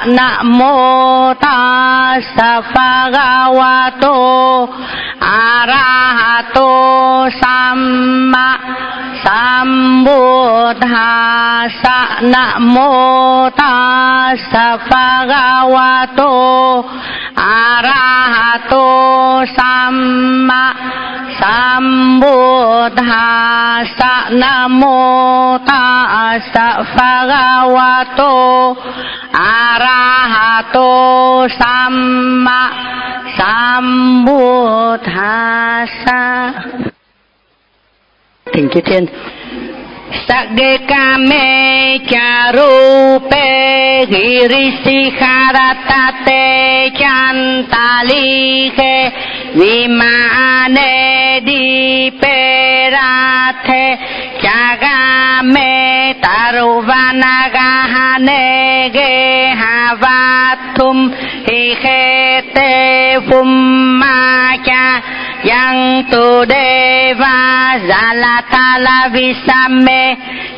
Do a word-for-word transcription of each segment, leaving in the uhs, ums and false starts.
Nam mô Tassa Bhagavato Arahato Samma Sambuddhassa. Nam mô Tassa Bhagavato Arahato Samma Sambuddhassa. Nam mô Tassa Bhagavato Arahato Samma Sambuddhassa. Thỉnh chư thiên. Sagekame charupe girisikharatate chantalike vimane diperathe chagame taruvanagahane gehavathum hikhete vummacha yang tu deva zalatala visame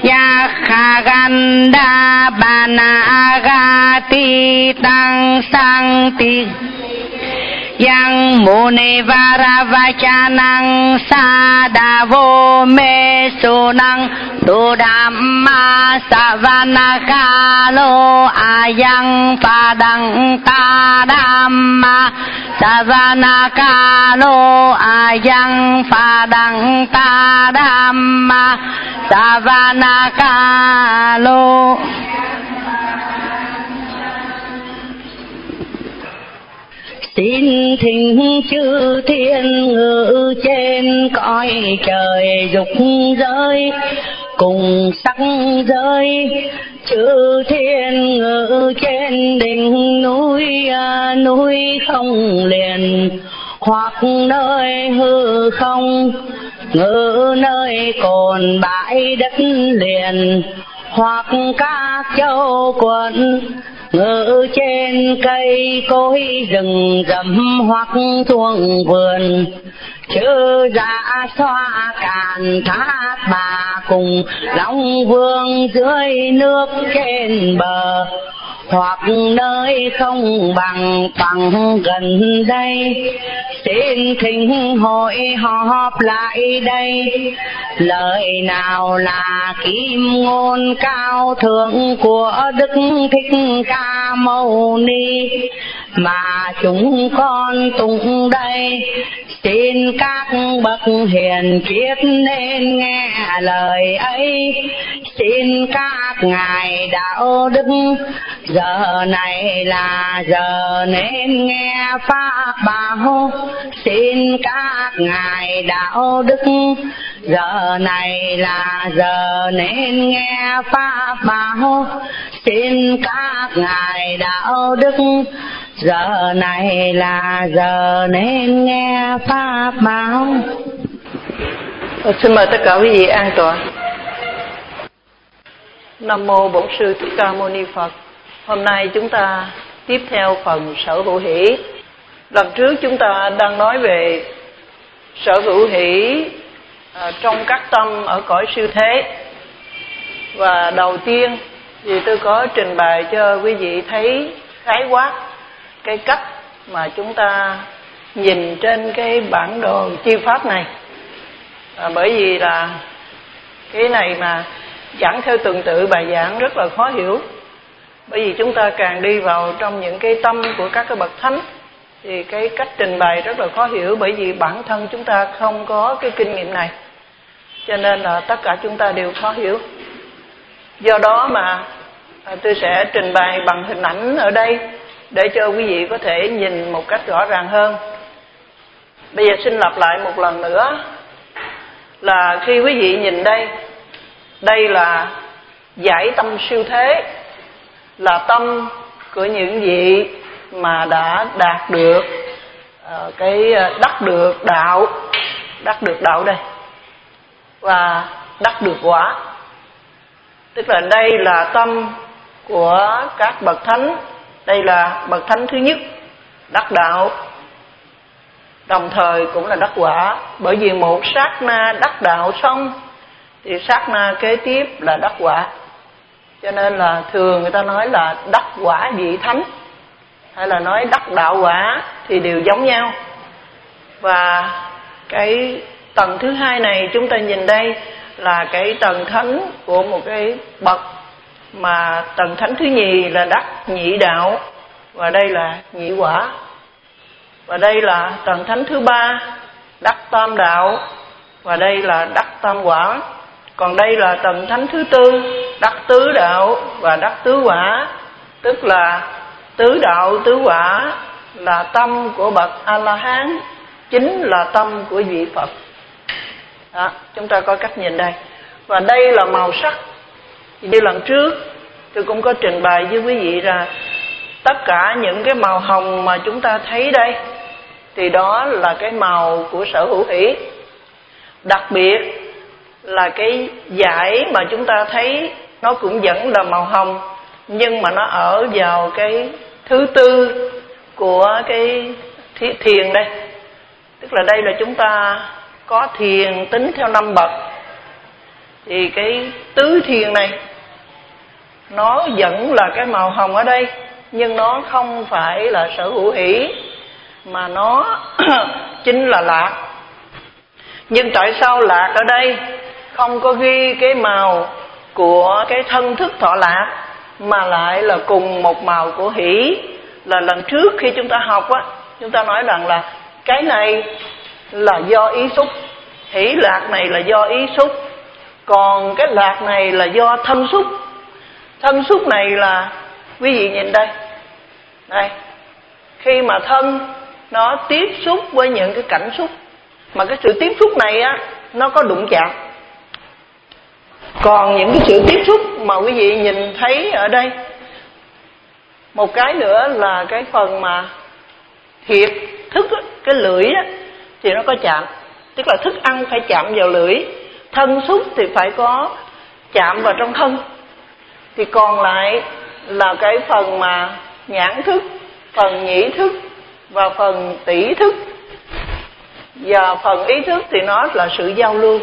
yakhaganda banagati tang sangti yang mune varavachanang sadavo me sunang dhamma savanakalo ayang padang tadamma savanakalo ayang padang tadamma savanakalo. Xin thỉnh chư thiên ngự trên cõi trời dục giới cùng sắc giới, chư thiên ngự trên đỉnh núi núi không liền, hoặc nơi hư không ngự nơi cồn bãi đất liền, hoặc các châu quận ngự trên cây cối rừng rậm hoặc thuồng vườn, chư dạ xoa càn thác bà cùng long vương dưới nước trên bờ, hoặc nơi không bằng bằng gần đây. Xin thỉnh hội họp lại đây, lời nào là kim ngôn cao thượng của Đức Thích Ca Mâu Ni mà chúng con tụng đây. Xin các bậc hiền triết nên nghe lời ấy, xin các ngài đạo đức giờ này là giờ nên nghe pháp bảo. Xin các ngài đạo đức giờ này là giờ nên nghe pháp bảo. Xin các ngài đạo đức giờ này là giờ nên nghe pháp bảo. Xin mời tất cả quý vị an tọa. Nam mô Bổn Sư Thích Ca Mâu Ni Phật. Hôm nay chúng ta tiếp theo phần sở hữu hỷ. Lần trước chúng ta đang nói về sở hữu hỷ à, trong các tâm ở cõi siêu thế. Và đầu tiên thì tôi có trình bày cho quý vị thấy khái quát cái cách mà chúng ta nhìn trên cái bản đồ chi pháp này. À, bởi vì là cái này mà giảng theo tuần tự bài giảng rất là khó hiểu. Bởi vì chúng ta càng đi vào trong những cái tâm của các cái bậc thánh thì cái cách trình bày rất là khó hiểu, bởi vì bản thân chúng ta không có cái kinh nghiệm này, cho nên là tất cả chúng ta đều khó hiểu. Do đó mà tôi sẽ trình bày bằng hình ảnh ở đây để cho quý vị có thể nhìn một cách rõ ràng hơn. Bây giờ xin lặp lại một lần nữa là khi quý vị nhìn đây, đây là giải tâm siêu thế, là tâm của những vị mà đã đạt được uh, cái đắc được đạo, đắc được đạo đây và đắc được quả. Tức là đây là tâm của các bậc thánh, đây là bậc thánh thứ nhất đắc đạo, đồng thời cũng là đắc quả. Bởi vì một sát na đắc đạo xong thì sát na kế tiếp là đắc quả. Cho nên là thường người ta nói là đắc quả vị thánh hay là nói đắc đạo quả thì đều giống nhau. Và cái tầng thứ hai này chúng ta nhìn đây là cái tầng thánh của một cái bậc, mà tầng thánh thứ nhì là đắc nhị đạo, và đây là nhị quả. Và đây là tầng thánh thứ ba, đắc tam đạo, và đây là đắc tam quả. Còn đây là tầng thánh thứ tư, đắc tứ đạo và đắc tứ quả. Tức là tứ đạo tứ quả là tâm của bậc A-la-hán, chính là tâm của vị Phật. Đó, chúng ta có cách nhìn đây. Và đây là màu sắc. Như lần trước tôi cũng có trình bày với quý vị là tất cả những cái màu hồng mà chúng ta thấy đây thì đó là cái màu của sở hữu hỷ. Đặc biệt là cái dải mà chúng ta thấy nó cũng vẫn là màu hồng, nhưng mà nó ở vào cái thứ tư của cái thiền đây. Tức là đây là chúng ta có thiền tính theo năm bậc. Thì cái tứ thiền này nó vẫn là cái màu hồng ở đây, nhưng nó không phải là sở hữu hỷ, mà nó chính là lạc. Nhưng tại sao lạc ở đây không có ghi cái màu của cái thân thức thọ lạc, mà lại là cùng một màu của hỷ? Là lần trước khi chúng ta học á, chúng ta nói rằng là cái này là do ý xúc, hỷ lạc này là do ý xúc, còn cái lạc này là do thân xúc. Thân xúc này là, quý vị nhìn đây, đây, khi mà thân nó tiếp xúc với những cái cảnh xúc, mà cái sự tiếp xúc này á, nó có đụng chạm. Còn những cái sự tiếp xúc mà quý vị nhìn thấy ở đây, một cái nữa là cái phần mà thiệt thức á, cái lưỡi á, thì nó có chạm, tức là thức ăn phải chạm vào lưỡi. Thân xúc thì phải có chạm vào trong thân. Thì còn lại là cái phần mà nhãn thức, phần nhĩ thức và phần tỷ thức. Và phần ý thức thì nó là sự giao lưu.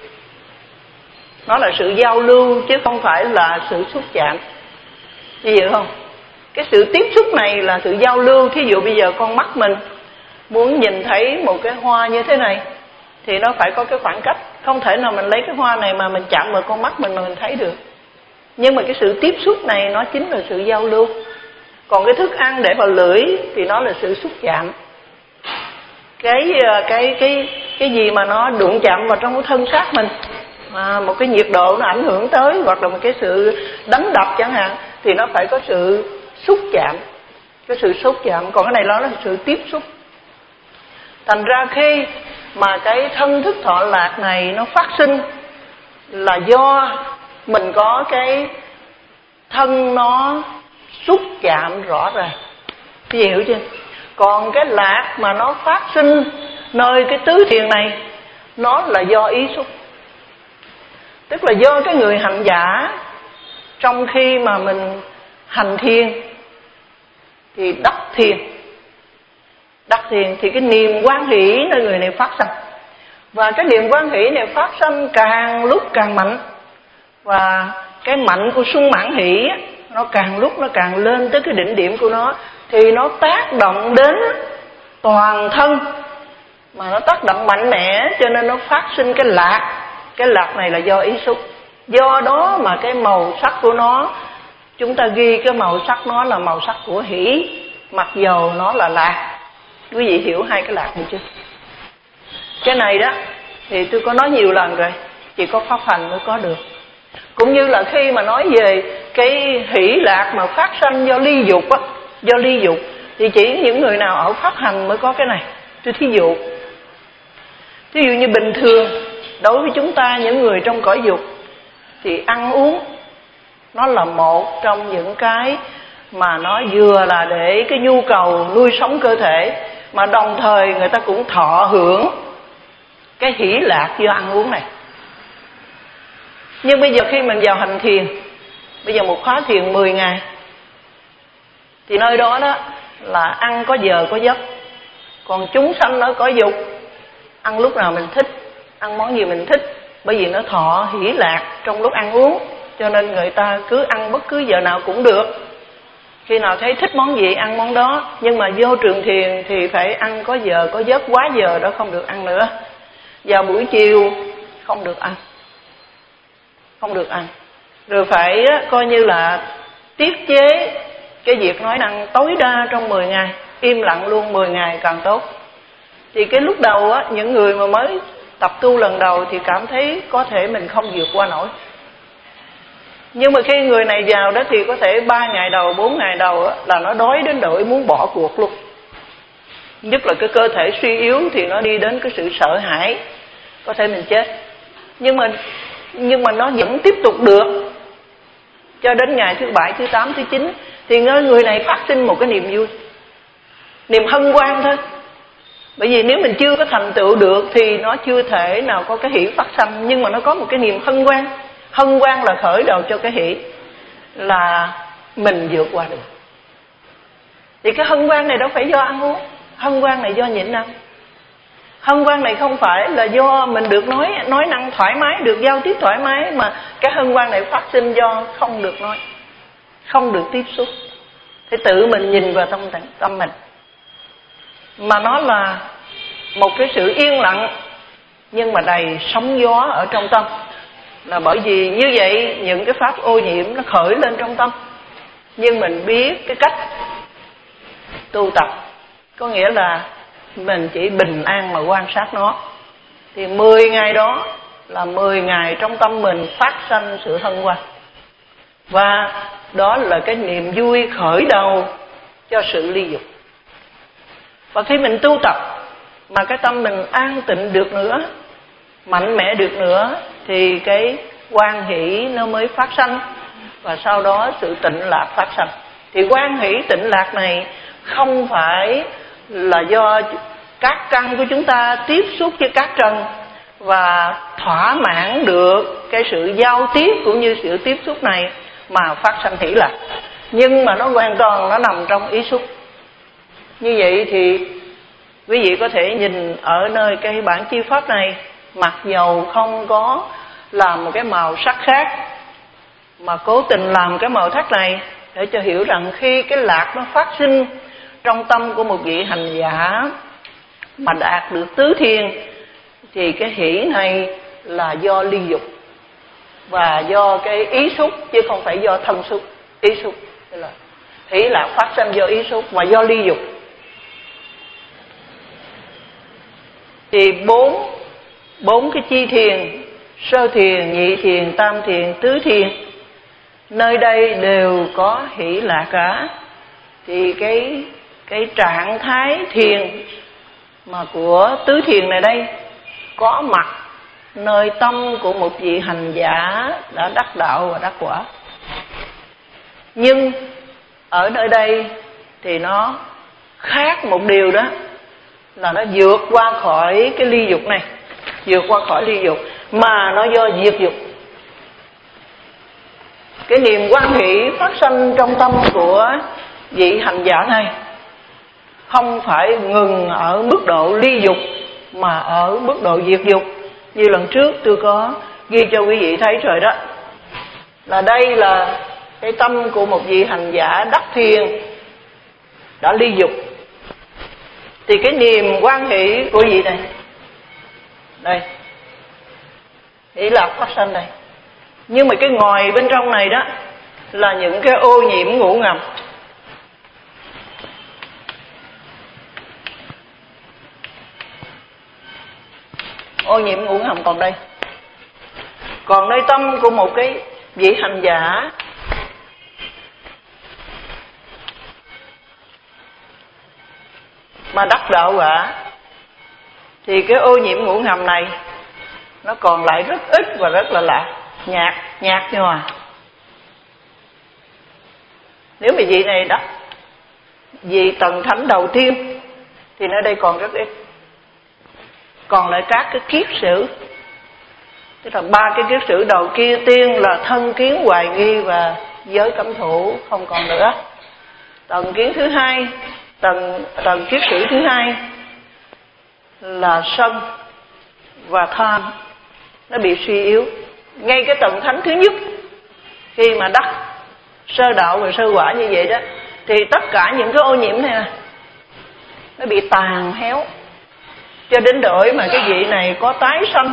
Nó là sự giao lưu chứ không phải là sự xúc chạm. Như vậy không? Cái sự tiếp xúc này là sự giao lưu. Thí dụ bây giờ con mắt mình muốn nhìn thấy một cái hoa như thế này thì nó phải có cái khoảng cách. Không thể nào mình lấy cái hoa này mà mình chạm vào con mắt mình mà mình thấy được. Nhưng mà cái sự tiếp xúc này nó chính là sự giao lưu. Còn cái thức ăn để vào lưỡi thì nó là sự xúc chạm. Cái cái cái cái gì mà nó đụng chạm vào trong cái thân xác mình, à, một cái nhiệt độ nó ảnh hưởng tới, hoặc là một cái sự đánh đập chẳng hạn, thì nó phải có sự xúc chạm, cái sự xúc chạm. Còn cái này nó là sự tiếp xúc. Thành ra khi mà cái thân thức thọ lạc này nó phát sinh là do mình có cái thân nó xúc chạm rõ ràng. Chị hiểu chưa? Còn cái lạc mà nó phát sinh nơi cái tứ thiền này, nó là do ý xúc. Tức là do cái người hành giả trong khi mà mình hành thiền thì đắc thiền. Đắc thiền thì cái niềm hoan hỷ nơi người này phát sinh. Và cái niềm hoan hỷ này phát sinh càng lúc càng mạnh. Và cái mạnh của sung mãn hỷ nó càng lúc nó càng lên tới cái đỉnh điểm của nó, thì nó tác động đến toàn thân, mà nó tác động mạnh mẽ, cho nên nó phát sinh cái lạc. Cái lạc này là do ý xúc. Do đó mà cái màu sắc của nó, chúng ta ghi cái màu sắc nó là màu sắc của hỷ, mặc dầu nó là lạc. Quý vị hiểu hai cái lạc này chưa? Cái này đó thì tôi có nói nhiều lần rồi, chỉ có pháp hành mới có được. Cũng như là khi mà nói về cái hỷ lạc mà phát sanh do ly dục á, do ly dục thì chỉ những người nào ở pháp hành mới có cái này. Tôi thí dụ, thí dụ như bình thường đối với chúng ta những người trong cõi dục thì ăn uống nó là một trong những cái mà nó vừa là để cái nhu cầu nuôi sống cơ thể, mà đồng thời người ta cũng thọ hưởng cái hỷ lạc do ăn uống này. Nhưng bây giờ khi mình vào hành thiền, bây giờ một khóa thiền mười ngày, thì nơi đó đó là ăn có giờ có giấc. Còn chúng sanh ở cõi dục ăn lúc nào mình thích, ăn món gì mình thích, bởi vì nó thọ hỷ lạc trong lúc ăn uống. cho nên người ta cứ ăn bất cứ giờ nào cũng được. Khi nào thấy thích món gì ăn món đó. Nhưng mà vô trường thiền thì phải ăn có giờ có giấc, quá giờ đó không được ăn nữa. Vào buổi chiều không được ăn, không được ăn. Rồi phải coi như là tiết chế cái việc nói năng tối đa trong mười ngày, im lặng luôn mười ngày càng tốt. Thì cái lúc đầu á, những người mà mới tập tu lần đầu thì cảm thấy có thể mình không vượt qua nổi. Nhưng mà khi người này vào đó thì có thể ba ngày đầu, bốn ngày đầu á, là nó đói đến độ muốn bỏ cuộc luôn. Nhất là cái cơ thể suy yếu thì nó đi đến cái sự sợ hãi, có thể mình chết. Nhưng mà nhưng mà nó vẫn tiếp tục được cho đến ngày thứ bảy, thứ tám, thứ chín. Thì người này phát sinh một cái niềm vui, niềm hân hoan thôi. Bởi vì nếu mình chưa có thành tựu được thì nó chưa thể nào có cái hỷ phát sanh. Nhưng mà nó có một cái niềm hân hoan. Hân hoan là khởi đầu cho cái hỷ, là mình vượt qua được. Thì cái hân hoan này đâu phải do ăn uống, hân hoan này do nhịn ăn. Hân hoan này không phải là do mình được nói nói năng thoải mái, được giao tiếp thoải mái, mà cái hân hoan này phát sinh do không được nói, không được tiếp xúc. Thì tự mình nhìn vào tâm, tâm mình. Mà nó là một cái sự yên lặng nhưng mà đầy sóng gió ở trong tâm. Là bởi vì như vậy những cái pháp ô nhiễm nó khởi lên trong tâm. Nhưng mình biết cái cách tu tập, có nghĩa là mình chỉ bình an mà quan sát nó. Thì mười ngày đó là mười ngày trong tâm mình phát sanh sự hân hoan. Và đó là cái niềm vui khởi đầu cho sự ly dục. Và khi mình tu tập mà cái tâm mình an tịnh được nữa, mạnh mẽ được nữa, thì cái hoan hỷ nó mới phát sanh. Và sau đó sự tịnh lạc phát sanh. Thì hoan hỷ tịnh lạc này không phải là do các căn của chúng ta tiếp xúc với các trần và thỏa mãn được cái sự giao tiếp cũng như sự tiếp xúc này mà phát sanh hỷ lạc. Nhưng mà nó hoàn toàn nó nằm trong ý xúc. Như vậy thì quý vị có thể nhìn ở nơi cái bản chi pháp này, mặc dầu không có làm một cái màu sắc khác, mà cố tình làm cái màu sắc này để cho hiểu rằng khi cái lạc nó phát sinh trong tâm của một vị hành giả mà đạt được tứ thiền, thì cái hỷ này là do ly dục và do cái ý xúc, chứ không phải do thân xúc. Ý xúc là hỷ lạc phát sinh do ý xúc và do ly dục. Thì bốn bốn cái chi thiền, sơ thiền, nhị thiền, tam thiền, tứ thiền, nơi đây đều có hỷ lạc cả. Thì cái cái trạng thái thiền mà của tứ thiền này đây có mặt nơi tâm của một vị hành giả đã đắc đạo và đắc quả. Nhưng ở nơi đây thì nó khác một điều, đó là nó vượt qua khỏi cái ly dục này, vượt qua khỏi ly dục, mà nó do diệt dục. Cái niềm hoan hỷ phát sinh trong tâm của vị hành giả này không phải ngừng ở mức độ ly dục, mà ở mức độ diệt dục. Như lần trước tôi có ghi cho quý vị thấy rồi đó, là đây là cái tâm của một vị hành giả đắc thiền đã ly dục. Thì cái niềm hoan hỷ của vị này, đây, hỷ lạc phát sanh đây. Nhưng mà cái ngòi bên trong này đó là những cái ô nhiễm ngủ ngầm. Ô nhiễm ngủ ngầm còn đây. Còn nơi tâm của một cái vị hành giả mà đắc đạo quả, thì cái ô nhiễm ngủ ngầm này nó còn lại rất ít và rất là lạ, nhạt, nhạt nhòa. Nếu mà vị này đắc vị tầng thánh đầu tiên thì nơi đây còn rất ít. Còn lại các cái kiết sử, tức là ba cái kiết sử đầu kia tiên là thân kiến, hoài nghi và giới cấm thủ không còn nữa. Tầng kiến thứ hai, tầng tầng kiết sử thứ hai là sân và tham, nó bị suy yếu. Ngay cái tầng thánh thứ nhất khi mà đắc sơ đạo và sơ quả như vậy đó, thì tất cả những cái ô nhiễm này nè nó bị tàn héo, cho đến đổi mà cái vị này có tái sanh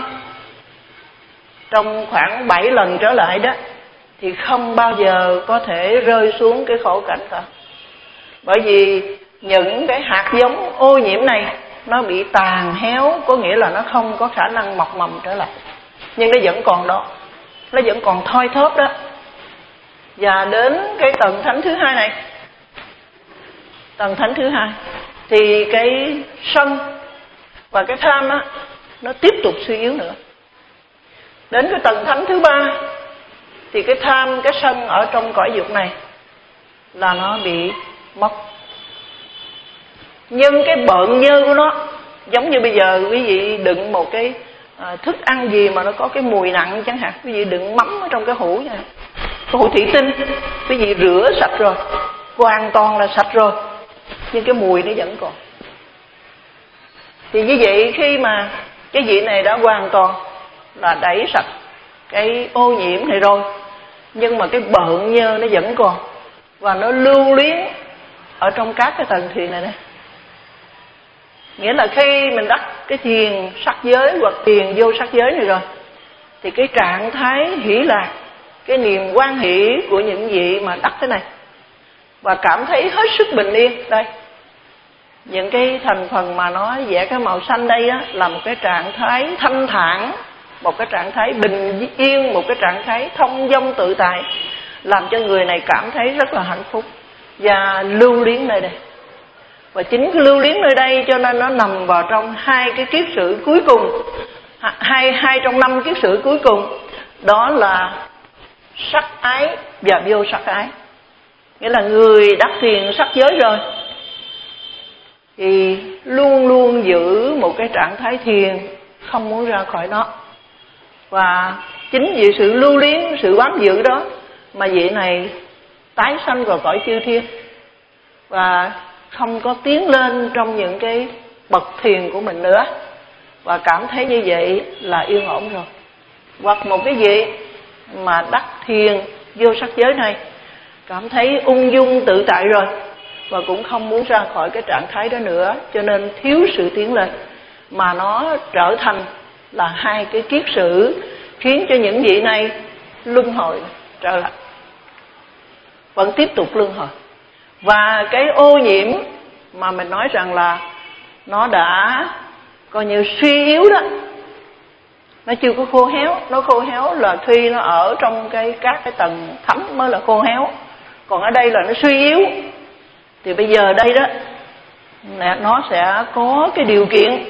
trong khoảng bảy lần trở lại đó, thì không bao giờ có thể rơi xuống cái khổ cảnh cả. Bởi vì những cái hạt giống ô nhiễm này nó bị tàn héo, có nghĩa là nó không có khả năng mọc mầm trở lại, nhưng nó vẫn còn đó, nó vẫn còn thoi thóp đó. Và đến cái tầng thánh thứ hai này, tầng thánh thứ hai thì cái sân và cái tham á nó tiếp tục suy yếu nữa. Đến cái tầng thánh thứ ba thì cái tham, cái sân ở trong cõi dục này là nó bị mất. Nhưng cái bợn nhơ của nó, giống như bây giờ quý vị đựng một cái à, thức ăn gì mà nó có cái mùi nặng chẳng hạn, quý vị đựng mắm ở trong cái hũ nha, cái hũ thủy tinh, quý vị rửa sạch rồi, hoàn toàn là sạch rồi, nhưng cái mùi nó vẫn còn. Thì như vậy khi mà cái vị này đã hoàn toàn là đẩy sạch cái ô nhiễm này rồi, nhưng mà cái bợn nhơ nó vẫn còn, và nó lưu luyến ở trong các cái tầng thiền này này. Nghĩa là khi mình đắc cái thiền sắc giới hoặc thiền vô sắc giới này rồi, thì cái trạng thái hỷ lạc, cái niềm hoan hỷ của những vị mà đắc thế này, và cảm thấy hết sức bình yên. Đây, những cái thành phần mà nó vẽ cái màu xanh đây á, là một cái trạng thái thanh thản, một cái trạng thái bình yên, một cái trạng thái thông dong tự tại, làm cho người này cảm thấy rất là hạnh phúc và lưu luyến nơi đây. Và chính cái lưu luyến nơi đây cho nên nó nằm vào trong hai cái kiết sử cuối cùng, hai hai trong năm kiết sử cuối cùng, đó là sắc ái và vô sắc ái. Nghĩa là người đắc thiền sắc giới rồi thì luôn luôn giữ một cái trạng thái thiền, không muốn ra khỏi nó. Và chính vì sự lưu luyến, sự bám giữ đó mà vị này tái sanh vào cõi chư thiên, và không có tiến lên trong những cái bậc thiền của mình nữa, và cảm thấy như vậy là yên ổn rồi. Hoặc một cái vị mà đắc thiền vô sắc giới này cảm thấy ung dung tự tại rồi, và cũng không muốn ra khỏi cái trạng thái đó nữa, cho nên thiếu sự tiến lên, mà nó trở thành là hai cái kiết sử, khiến cho những vị này luân hồi trở lại, vẫn tiếp tục luân hồi. Và cái ô nhiễm mà mình nói rằng là nó đã coi như suy yếu đó, nó chưa có khô héo. Nó khô héo là khi nó ở trong cái các cái tầng thấm mới là khô héo, còn ở đây là nó suy yếu. Thì bây giờ đây đó, nó sẽ có cái điều kiện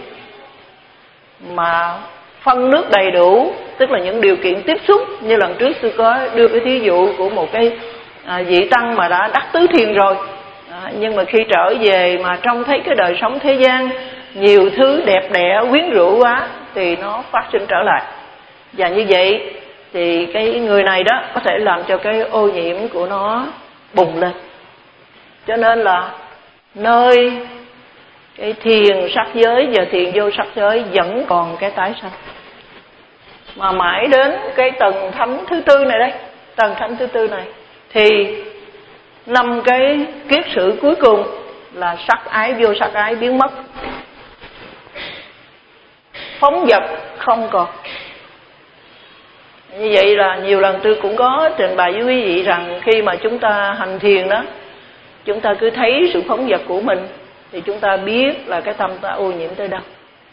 mà phân nước đầy đủ, tức là những điều kiện tiếp xúc. Như lần trước tôi có đưa cái thí dụ của một cái à, vị tăng mà đã đắc tứ thiền rồi, à, nhưng mà khi trở về mà trông thấy cái đời sống thế gian nhiều thứ đẹp đẽ quyến rũ quá, thì nó phát sinh trở lại. Và như vậy thì cái người này đó có thể làm cho cái ô nhiễm của nó bùng lên. Cho nên là nơi cái thiền sắc giới và thiền vô sắc giới vẫn còn cái tái sanh. Mà mãi đến cái tầng thánh thứ tư này đây, tầng thánh thứ tư này, thì năm cái kiết sử cuối cùng là sắc ái vô sắc ái biến mất, phóng dật không còn. Như vậy là nhiều lần tôi cũng có trình bày với quý vị rằng khi mà chúng ta hành thiền đó, chúng ta cứ thấy sự phóng dật của mình thì chúng ta biết là cái tâm ta ô nhiễm tới đâu.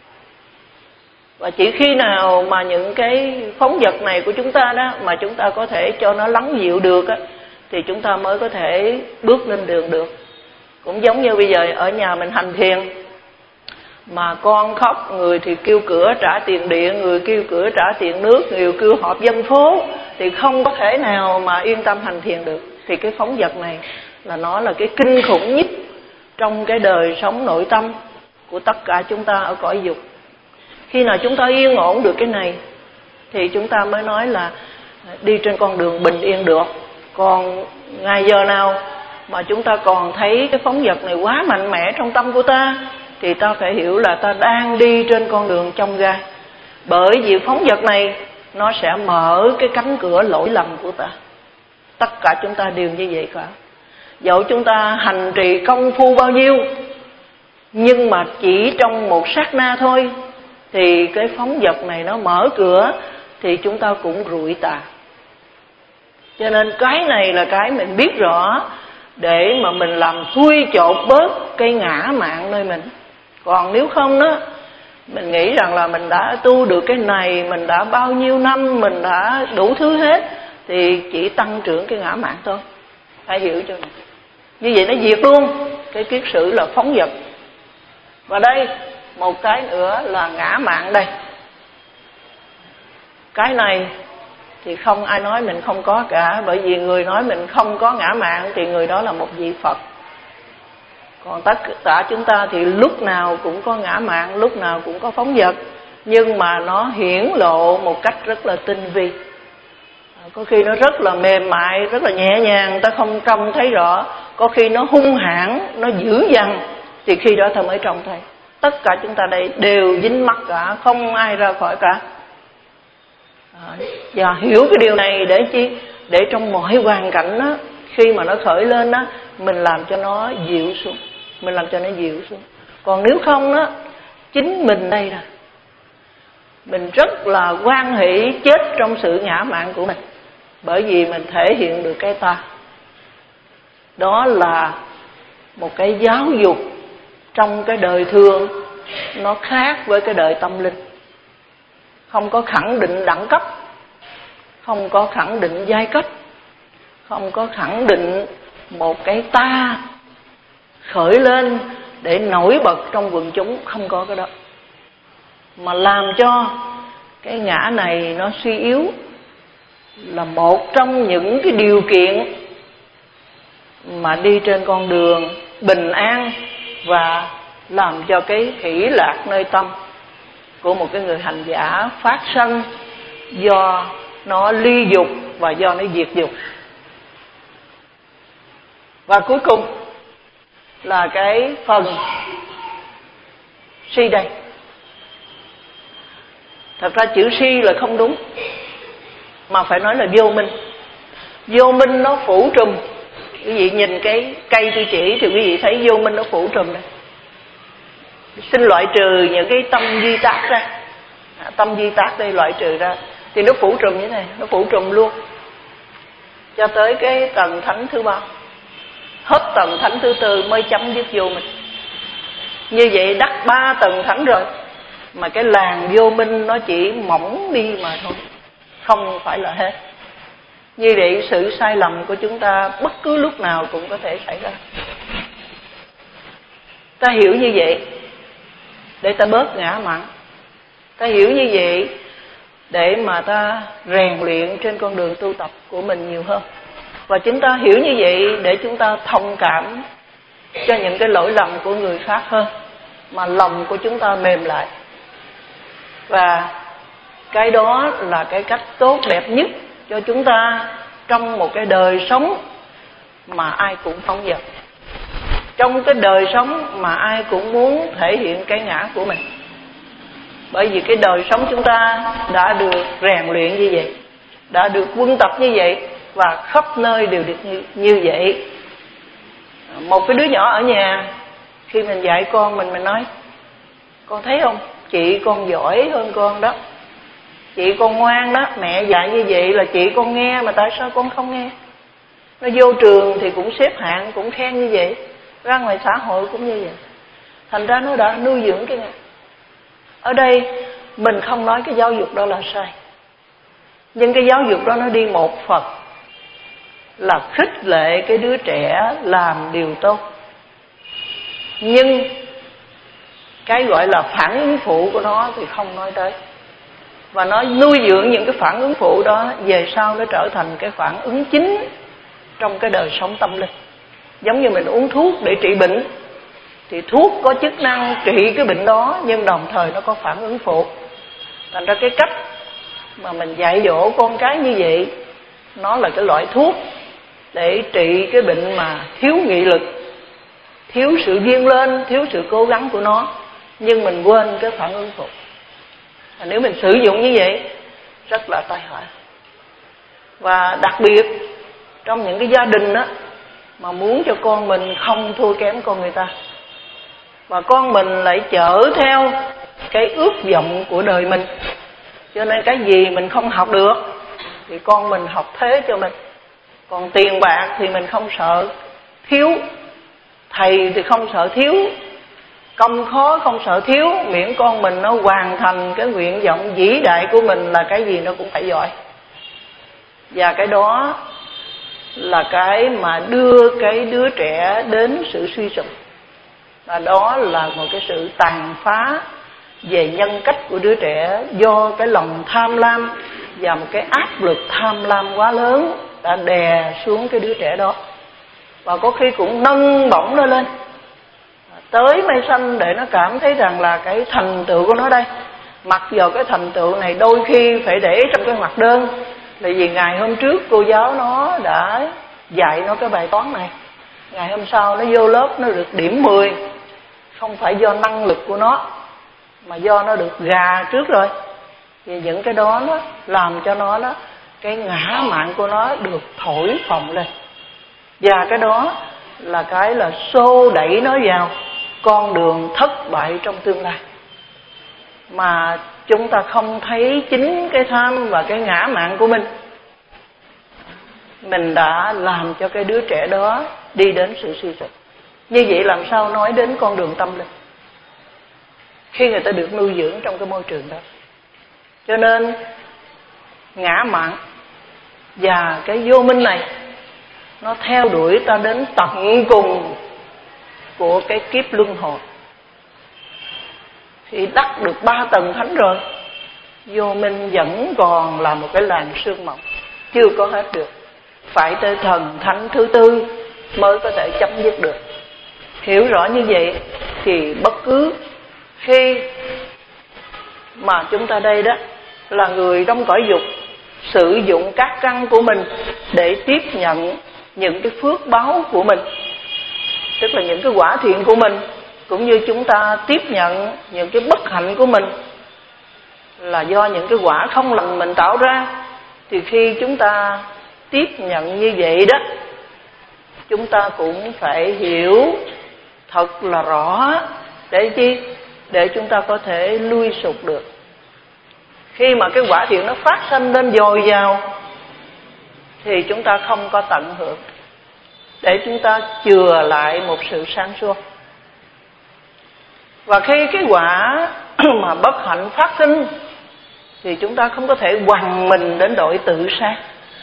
Và chỉ khi nào mà những cái phóng dật này của chúng ta đó mà chúng ta có thể cho nó lắng dịu được á, thì chúng ta mới có thể bước lên đường được. Cũng giống như bây giờ ở nhà mình hành thiền, mà con khóc, người thì kêu cửa trả tiền điện, người kêu cửa trả tiền nước, người kêu họp dân phố, thì không có thể nào mà yên tâm hành thiền được. Thì cái phóng dật này là nó là cái kinh khủng nhất trong cái đời sống nội tâm của tất cả chúng ta ở cõi dục. Khi nào chúng ta yên ổn được cái này thì chúng ta mới nói là đi trên con đường bình yên được. Còn ngày giờ nào mà chúng ta còn thấy cái phóng dật này quá mạnh mẽ trong tâm của ta, thì ta phải hiểu là ta đang đi trên con đường chông gai. Bởi vì phóng dật này nó sẽ mở cái cánh cửa lỗi lầm của ta. Tất cả chúng ta đều như vậy cả. Dẫu chúng ta hành trì công phu bao nhiêu, nhưng mà chỉ trong một sát na thôi, thì cái phóng dật này nó mở cửa, thì chúng ta cũng rụi tà. Cho nên cái này là cái mình biết rõ, để mà mình làm thui chột bớt cái ngã mạn nơi mình. Còn nếu không đó, mình nghĩ rằng là mình đã tu được cái này, mình đã bao nhiêu năm, mình đã đủ thứ hết, thì chỉ tăng trưởng cái ngã mạn thôi. Phải hiểu cho mình. Như vậy nó diệt luôn cái kiết sử là phóng dật. Và đây, một cái nữa là ngã mạn đây. Cái này thì không ai nói mình không có cả, bởi vì người nói mình không có ngã mạn thì người đó là một vị Phật. Còn tất cả chúng ta thì lúc nào cũng có ngã mạn, lúc nào cũng có phóng dật, nhưng mà nó hiển lộ một cách rất là tinh vi. Có khi nó rất là mềm mại, rất là nhẹ nhàng, ta không trông thấy rõ. Có khi nó hung hãn, nó dữ dằn, thì khi đó ta mới trông thấy. Tất cả chúng ta đây đều dính mắc cả, không ai ra khỏi cả. Và hiểu cái điều này để chi? Để trong mọi hoàn cảnh đó, khi mà nó khởi lên đó, mình làm cho nó dịu xuống. Mình làm cho nó dịu xuống. Còn nếu không đó, chính mình đây là mình rất là hoan hỷ chết trong sự ngã mạn của mình. Bởi vì mình thể hiện được cái ta. Đó là một cái giáo dục trong cái đời thường, nó khác với cái đời tâm linh. Không có khẳng định đẳng cấp, không có khẳng định giai cấp, không có khẳng định một cái ta khởi lên để nổi bật trong quần chúng, không có cái đó. Mà làm cho cái ngã này nó suy yếu là một trong những cái điều kiện mà đi trên con đường bình an và làm cho cái hỷ lạc nơi tâm của một cái người hành giả phát sanh do nó ly dục và do nó diệt dục. Và cuối cùng là cái phần si đây. Thật ra chữ si là không đúng, mà phải nói là vô minh. Vô minh nó phủ trùm. Quý vị nhìn cái cây tôi chỉ thì quý vị thấy vô minh nó phủ trùm đây. Xin loại trừ những cái tâm duy tác ra, à, tâm duy tác đây loại trừ ra, thì nó phủ trùm như thế này, nó phủ trùm luôn cho tới cái tầng thánh thứ ba. Hết tầng thánh thứ tư mới chấm dứt vô minh. Như vậy đắc ba tầng thánh rồi, mà cái làn vô minh nó chỉ mỏng đi mà thôi, không phải là hết. Như vậy sự sai lầm của chúng ta bất cứ lúc nào cũng có thể xảy ra. Ta hiểu như vậy để ta bớt ngã mạn. Ta hiểu như vậy để mà ta rèn luyện trên con đường tu tập của mình nhiều hơn. Và chúng ta hiểu như vậy để chúng ta thông cảm cho những cái lỗi lầm của người khác hơn, mà lòng của chúng ta mềm lại. Và cái đó là cái cách tốt đẹp nhất cho chúng ta trong một cái đời sống mà ai cũng phóng dật, trong cái đời sống mà ai cũng muốn thể hiện cái ngã của mình. Bởi vì cái đời sống chúng ta đã được rèn luyện như vậy, đã được quân tập như vậy, và khắp nơi đều được như, như vậy. Một cái đứa nhỏ ở nhà, khi mình dạy con mình, mình nói: con thấy không, chị con giỏi hơn con đó, chị con ngoan đó, mẹ dạy như vậy là chị con nghe, mà tại sao con không nghe? Nó vô trường thì cũng xếp hạng, cũng khen như vậy, ra ngoài xã hội cũng như vậy. Thành ra nó đã nuôi dưỡng cái này. Ở đây mình không nói cái giáo dục đó là sai, nhưng cái giáo dục đó nó đi một phần là khích lệ cái đứa trẻ làm điều tốt. Nhưng cái gọi là phản ứng phụ của nó thì không nói tới. Và nó nuôi dưỡng những cái phản ứng phụ đó, về sau nó trở thành cái phản ứng chính trong cái đời sống tâm linh. Giống như mình uống thuốc để trị bệnh, thì thuốc có chức năng trị cái bệnh đó, nhưng đồng thời nó có phản ứng phụ. Thành ra cái cách mà mình dạy dỗ con cái như vậy, nó là cái loại thuốc để trị cái bệnh mà thiếu nghị lực, thiếu sự vươn lên, thiếu sự cố gắng của nó, nhưng mình quên cái phản ứng phụ. Và nếu mình sử dụng như vậy rất là tai họa. Và đặc biệt trong những cái gia đình á mà muốn cho con mình không thua kém con người ta, và con mình lại chở theo cái ước vọng của đời mình, cho nên cái gì mình không học được thì con mình học thế cho mình. Còn tiền bạc thì mình không sợ thiếu, thầy thì không sợ thiếu, công khó không sợ thiếu, miễn con mình nó hoàn thành cái nguyện vọng vĩ đại của mình là cái gì nó cũng phải giỏi. Và cái đó là cái mà đưa cái đứa trẻ đến sự suy sụp, và đó là một cái sự tàn phá về nhân cách của đứa trẻ do cái lòng tham lam và một cái áp lực tham lam quá lớn đã đè xuống cái đứa trẻ đó, và có khi cũng nâng bổng nó lên tới mây xanh để nó cảm thấy rằng là cái thành tựu của nó đây. Mặc dù cái thành tựu này đôi khi phải để trong cái ngoặc đơn, là vì ngày hôm trước cô giáo nó đã dạy nó cái bài toán này, ngày hôm sau nó vô lớp nó được điểm mười, không phải do năng lực của nó mà do nó được gà trước rồi. Thì những cái đó nó làm cho nó đó, cái ngã mạn của nó được thổi phồng lên, và cái đó là cái là xô đẩy nó vào con đường thất bại trong tương lai. Mà chúng ta không thấy chính cái tham và cái ngã mạn của mình, mình đã làm cho cái đứa trẻ đó đi đến sự suy sụp. Như vậy làm sao nói đến con đường tâm linh khi người ta được nuôi dưỡng trong cái môi trường đó. Cho nên ngã mạn và cái vô minh này nó theo đuổi ta đến tận cùng của cái kiếp luân hồi. Thì đắc được ba tầng thánh rồi, vô minh vẫn còn là một cái làn sương mỏng, chưa có hết được. Phải tới thần thánh thứ tư mới có thể chấm dứt được. Hiểu rõ như vậy thì bất cứ khi mà chúng ta đây đó là người trong cõi dục, sử dụng các căn của mình để tiếp nhận những cái phước báo của mình, tức là những cái quả thiện của mình, cũng như chúng ta tiếp nhận những cái bất hạnh của mình là do những cái quả không lành mình tạo ra. Thì khi chúng ta tiếp nhận như vậy đó, chúng ta cũng phải hiểu thật là rõ để chi? Để chúng ta có thể lui sụp được. Khi mà cái quả thiện nó phát sinh lên dồi dào thì chúng ta không có tận hưởng, để chúng ta chừa lại một sự sáng suốt. Và khi cái quả mà bất hạnh phát sinh thì chúng ta không có thể quằn mình đến độ tự sát,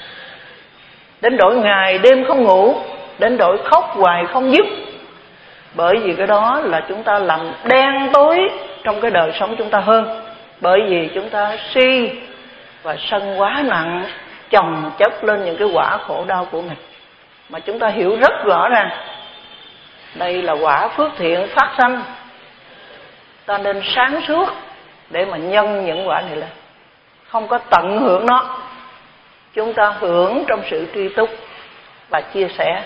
đến độ ngày đêm không ngủ, đến độ khóc hoài không dứt. Bởi vì cái đó là chúng ta làm đen tối trong cái đời sống chúng ta hơn. Bởi vì chúng ta si và sân quá nặng, chồng chất lên những cái quả khổ đau của mình, mà chúng ta hiểu rất rõ ràng đây là quả phước thiện phát sanh. Ta nên sáng suốt để mà nhân những quả này lên, không có tận hưởng nó. Chúng ta hưởng trong sự tri túc và chia sẻ.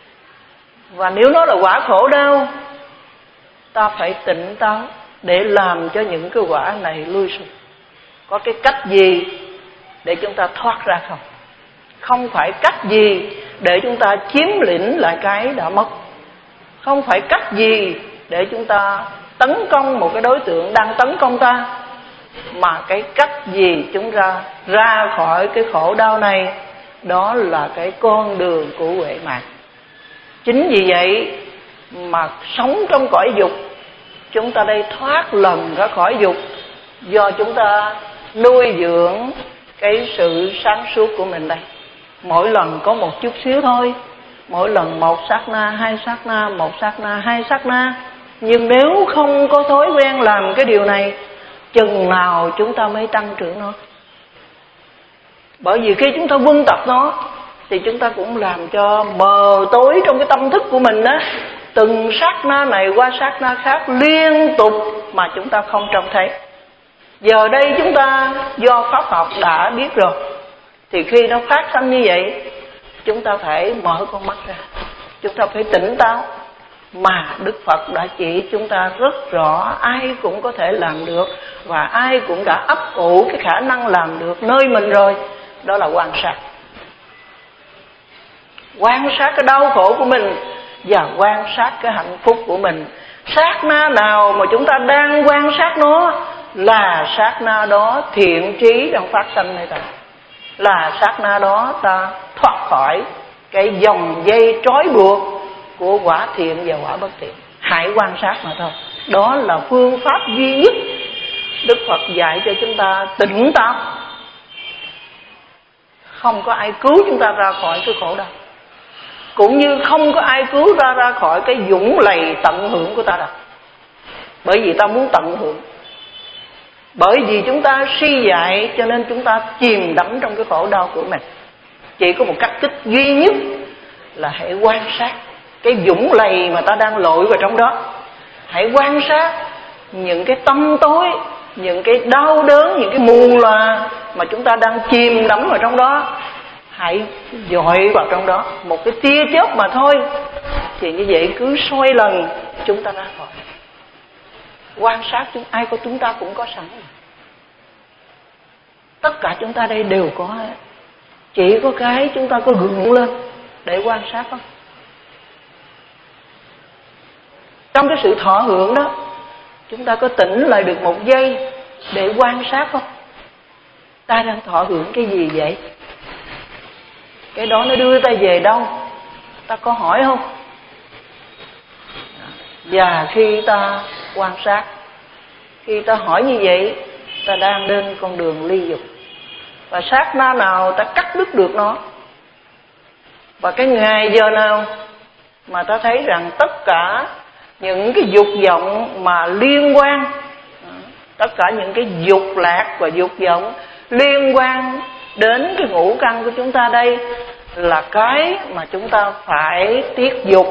Và nếu nó là quả khổ đau, ta phải tỉnh táo để làm cho những cái quả này lui sụp. Có cái cách gì để chúng ta thoát ra không? Không phải cách gì để chúng ta chiếm lĩnh lại cái đã mất. Không phải cách gì để chúng ta tấn công một cái đối tượng đang tấn công ta, mà cái cách gì chúng ta ra khỏi cái khổ đau này, đó là cái con đường của huệ mạng. Chính vì vậy mà sống trong cõi dục, chúng ta đây thoát lần ra khỏi dục do chúng ta nuôi dưỡng cái sự sáng suốt của mình đây. Mỗi lần có một chút xíu thôi, mỗi lần một sát na, hai sát na, một sát na, hai sát na. Nhưng nếu không có thói quen làm cái điều này, chừng nào chúng ta mới tăng trưởng nó. Bởi vì khi chúng ta quân tập nó thì chúng ta cũng làm cho mờ tối trong cái tâm thức của mình đó. Từng sát na này qua sát na khác liên tục mà chúng ta không trông thấy. Giờ đây chúng ta do pháp học đã biết rồi, thì khi nó phát sinh như vậy, chúng ta phải mở con mắt ra, chúng ta phải tỉnh táo. Mà Đức Phật đã chỉ chúng ta rất rõ, ai cũng có thể làm được, và ai cũng đã ấp ủ cái khả năng làm được nơi mình rồi. Đó là quan sát. quan sát cái đau khổ của mình và quan sát cái hạnh phúc của mình. Sát na nào mà chúng ta đang quan sát nó là sát na đó thiện trí đang phát sanh nơi ta, là sát na đó ta thoát khỏi cái dòng dây trói buộc của quả thiện và quả bất thiện. Hãy quan sát mà thôi. Đó là phương pháp duy nhất Đức Phật dạy cho chúng ta tỉnh táo. Không có ai cứu chúng ta ra khỏi cái khổ đau, cũng như không có ai cứu ra ra khỏi cái dũng lầy tận hưởng của ta đâu. Bởi vì ta muốn tận hưởng, bởi vì chúng ta suy dại cho nên chúng ta chìm đắm trong cái khổ đau của mình. Chỉ có một cách thức duy nhất là hãy quan sát cái dũng lầy mà ta đang lội vào trong đó. Hãy quan sát những cái tâm tối, những cái đau đớn, những cái mù lòa mà chúng ta đang chìm đắm vào trong đó. Hãy dội vào trong đó một cái tia chớp mà thôi, thì như vậy cứ soi lần chúng ta ra khỏi. Quan sát chúng ai có chúng ta cũng có sẵn, tất cả chúng ta đây đều có hết. Chỉ có cái chúng ta có gượng lên để quan sát không? Trong cái sự thọ hưởng đó, chúng ta có tỉnh lại được một giây để quan sát không? Ta đang thọ hưởng cái gì vậy? Cái đó nó đưa ta về đâu? Ta có hỏi không? Và khi ta quan sát, khi ta hỏi như vậy, ta đang lên con đường ly dục. Và sát na nào ta cắt đứt được nó, và cái ngày giờ nào mà ta thấy rằng tất cả những cái dục vọng mà liên quan, tất cả những cái dục lạc và dục vọng liên quan đến cái ngũ căn của chúng ta đây là cái mà chúng ta phải tiết dục.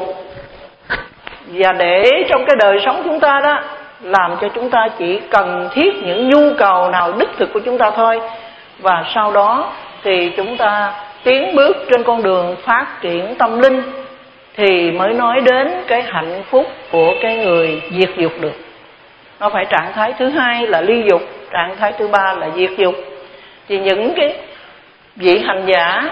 Và để trong cái đời sống chúng ta đó, làm cho chúng ta chỉ cần thiết những nhu cầu nào đích thực của chúng ta thôi. Và sau đó thì chúng ta tiến bước trên con đường phát triển tâm linh, thì mới nói đến cái hạnh phúc của cái người diệt dục được. Nó phải trạng thái thứ hai là ly dục, trạng thái thứ ba là diệt dục. Thì những cái vị hành giả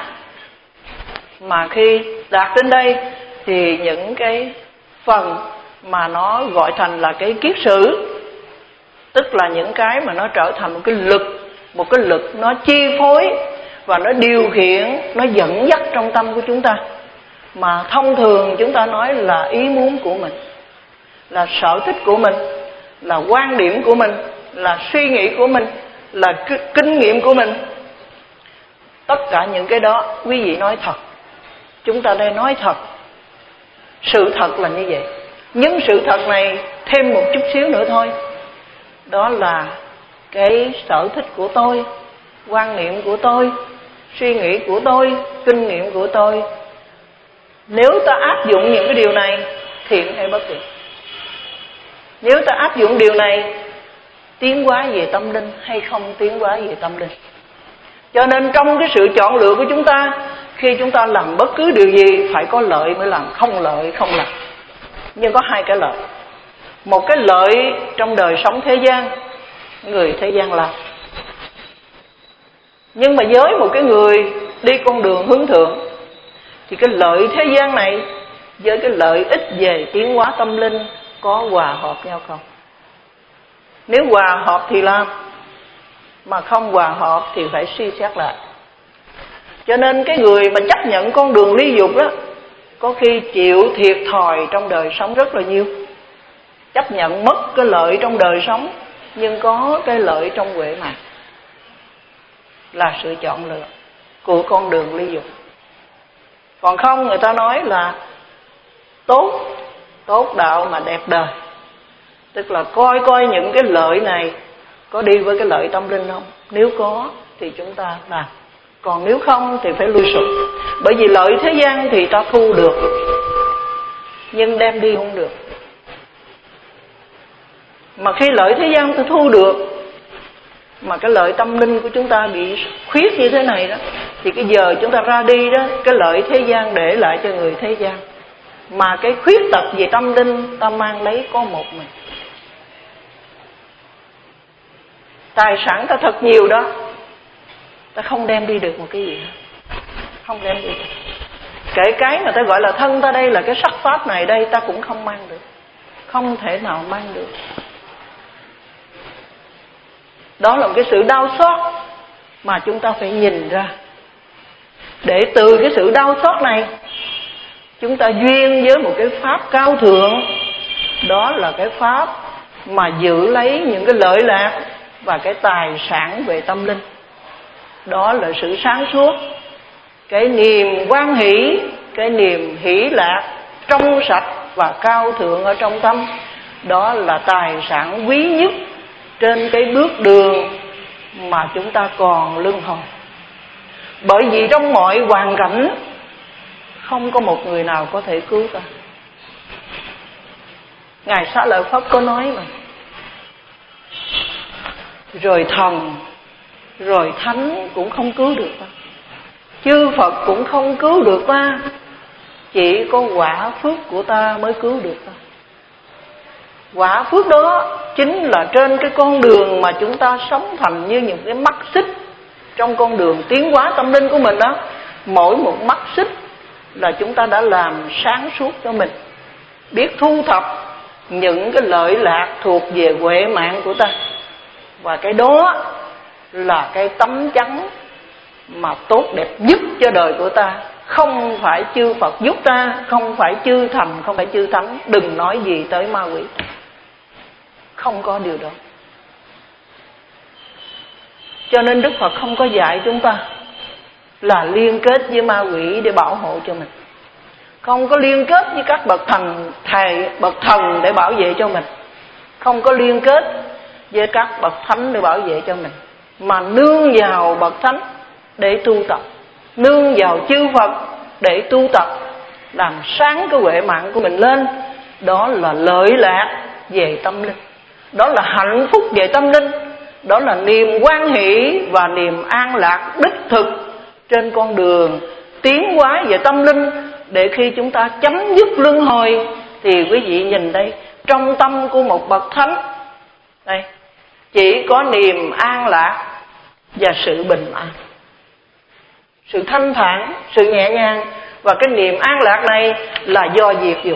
mà khi đạt đến đây thì những cái phần mà nó gọi thành là cái kiết sử, tức là những cái mà nó trở thành một cái lực, một cái lực nó chi phối và nó điều khiển, nó dẫn dắt trong tâm của chúng ta. Mà thông thường chúng ta nói là ý muốn của mình, là sở thích của mình, là quan điểm của mình, là suy nghĩ của mình, là kinh nghiệm của mình. Tất cả những cái đó quý vị nói thật. Chúng ta đây nói thật. Sự thật là như vậy. Nhưng sự thật này thêm một chút xíu nữa thôi. Đó là cái sở thích của tôi, quan niệm của tôi, suy nghĩ của tôi, kinh nghiệm của tôi. Nếu ta áp dụng những cái điều này, thiện hay bất thiện? Nếu ta áp dụng điều này, tiến hóa về tâm linh hay không tiến hóa về tâm linh? Cho nên trong cái sự chọn lựa của chúng ta, khi chúng ta làm bất cứ điều gì phải có lợi mới làm, không lợi không làm. Nhưng có hai cái lợi. Một cái lợi trong đời sống thế gian, người thế gian làm. Nhưng mà với một cái người đi con đường hướng thượng, thì cái lợi thế gian này với cái lợi ích về tiến hóa tâm linh có hòa hợp nhau không? Nếu hòa hợp thì làm, mà không hòa hợp thì phải suy xét lại. Cho nên cái người mà chấp nhận con đường ly dục đó, có khi chịu thiệt thòi trong đời sống rất là nhiều. Chấp nhận mất cái lợi trong đời sống, nhưng có cái lợi trong huệ mạng, là sự chọn lựa của con đường ly dục. Còn không, người ta nói là tốt, tốt đạo mà đẹp đời. Tức là coi coi những cái lợi này có đi với cái lợi tâm linh không. Nếu có thì chúng ta làm, còn nếu không thì phải lui sụp. Bởi vì lợi thế gian thì ta thu được, nhưng đem đi không được. Mà khi lợi thế gian ta thu được, mà cái lợi tâm linh của chúng ta bị khuyết như thế này đó, thì cái giờ chúng ta ra đi đó, cái lợi thế gian để lại cho người thế gian, mà cái khuyết tật về tâm linh ta mang lấy có một mình. Tài sản ta thật nhiều đó, ta không đem đi được một cái gì hết, không đem đi được. Kể cái mà ta gọi là thân ta đây, là cái sắc pháp này đây, ta cũng không mang được, không thể nào mang được. Đó là một cái sự đau xót mà chúng ta phải nhìn ra, để từ cái sự đau xót này chúng ta duyên với một cái pháp cao thượng. Đó là cái pháp mà giữ lấy những cái lợi lạc và cái tài sản về tâm linh. Đó là sự sáng suốt, cái niềm hoan hỷ, cái niềm hỷ lạc trong sạch và cao thượng ở trong tâm. Đó là tài sản quý nhất trên cái bước đường mà chúng ta còn luân hồi. Bởi vì trong mọi hoàn cảnh không có một người nào có thể cứu ta. Ngài Xá Lợi Phất có nói mà, rồi thần, rồi thánh cũng không cứu được ta, chư Phật cũng không cứu được ta, chỉ có quả phước của ta mới cứu được ta. Quả phước đó chính là trên cái con đường mà chúng ta sống thành như những cái mắt xích trong con đường tiến hóa tâm linh của mình đó. Mỗi một mắt xích là chúng ta đã làm sáng suốt cho mình, biết thu thập những cái lợi lạc thuộc về huệ mạng của ta. Và cái đó là cái tấm chắn mà tốt đẹp nhất cho đời của ta. Không phải chư Phật giúp ta, không phải chư thần, không phải chư thánh, đừng nói gì tới ma quỷ. Không có điều đó. Cho nên Đức Phật không có dạy chúng ta là liên kết với ma quỷ để bảo hộ cho mình, không có liên kết với các bậc thần thầy, bậc thần để bảo vệ cho mình, không có liên kết với các bậc thánh để bảo vệ cho mình, mà nương vào bậc thánh để tu tập, nương vào chư Phật để tu tập, làm sáng cái huệ mạng của mình lên. Đó là lợi lạc về tâm linh, đó là hạnh phúc về tâm linh, đó là niềm hoan hỷ và niềm an lạc đích thực trên con đường tiến hóa về tâm linh. Để khi chúng ta chấm dứt luân hồi thì quý vị nhìn đây, trong tâm của một bậc thánh đây chỉ có niềm an lạc và sự bình an, sự thanh thản, sự nhẹ nhàng. Và cái niềm an lạc này là do diệt dục.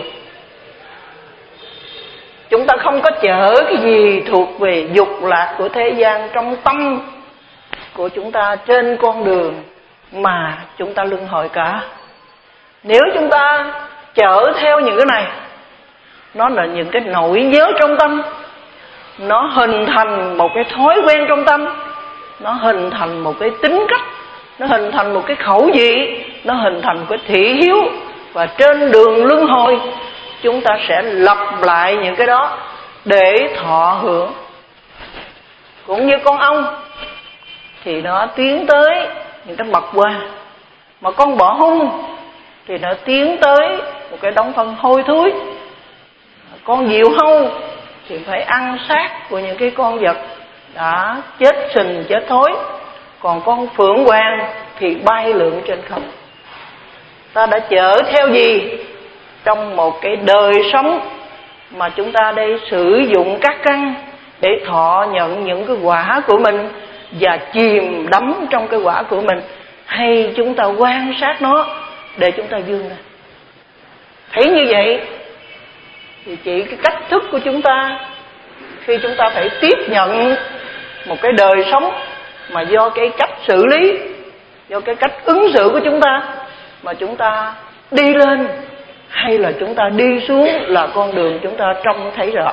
Chúng ta không có chở cái gì thuộc về dục lạc của thế gian trong tâm của chúng ta trên con đường mà chúng ta luân hồi cả. Nếu chúng ta chở theo những cái này, nó là những cái nỗi nhớ trong tâm, nó hình thành một cái thói quen trong tâm, nó hình thành một cái tính cách, nó hình thành một cái khẩu vị, nó hình thành một cái thị hiếu. Và trên đường luân hồi chúng ta sẽ lặp lại những cái đó để thọ hưởng. Cũng như con ong thì nó tiến tới những cái mật hoa, mà con bọ hung thì nó tiến tới một cái đống phân hôi thối. Con diều hâu thì phải ăn xác của những cái con vật đã chết sình chết thối. Còn con phượng hoàng thì bay lượn trên không. Ta đã chở theo gì trong một cái đời sống mà chúng ta đây sử dụng các căn để thọ nhận những cái quả của mình và chìm đắm trong cái quả của mình, hay chúng ta quan sát nó để chúng ta vươn ra? Thấy như vậy thì chỉ cái cách thức của chúng ta khi chúng ta phải tiếp nhận một cái đời sống mà do cái cách xử lý, do cái cách ứng xử của chúng ta mà chúng ta đi lên hay là chúng ta đi xuống là con đường chúng ta trông thấy rõ.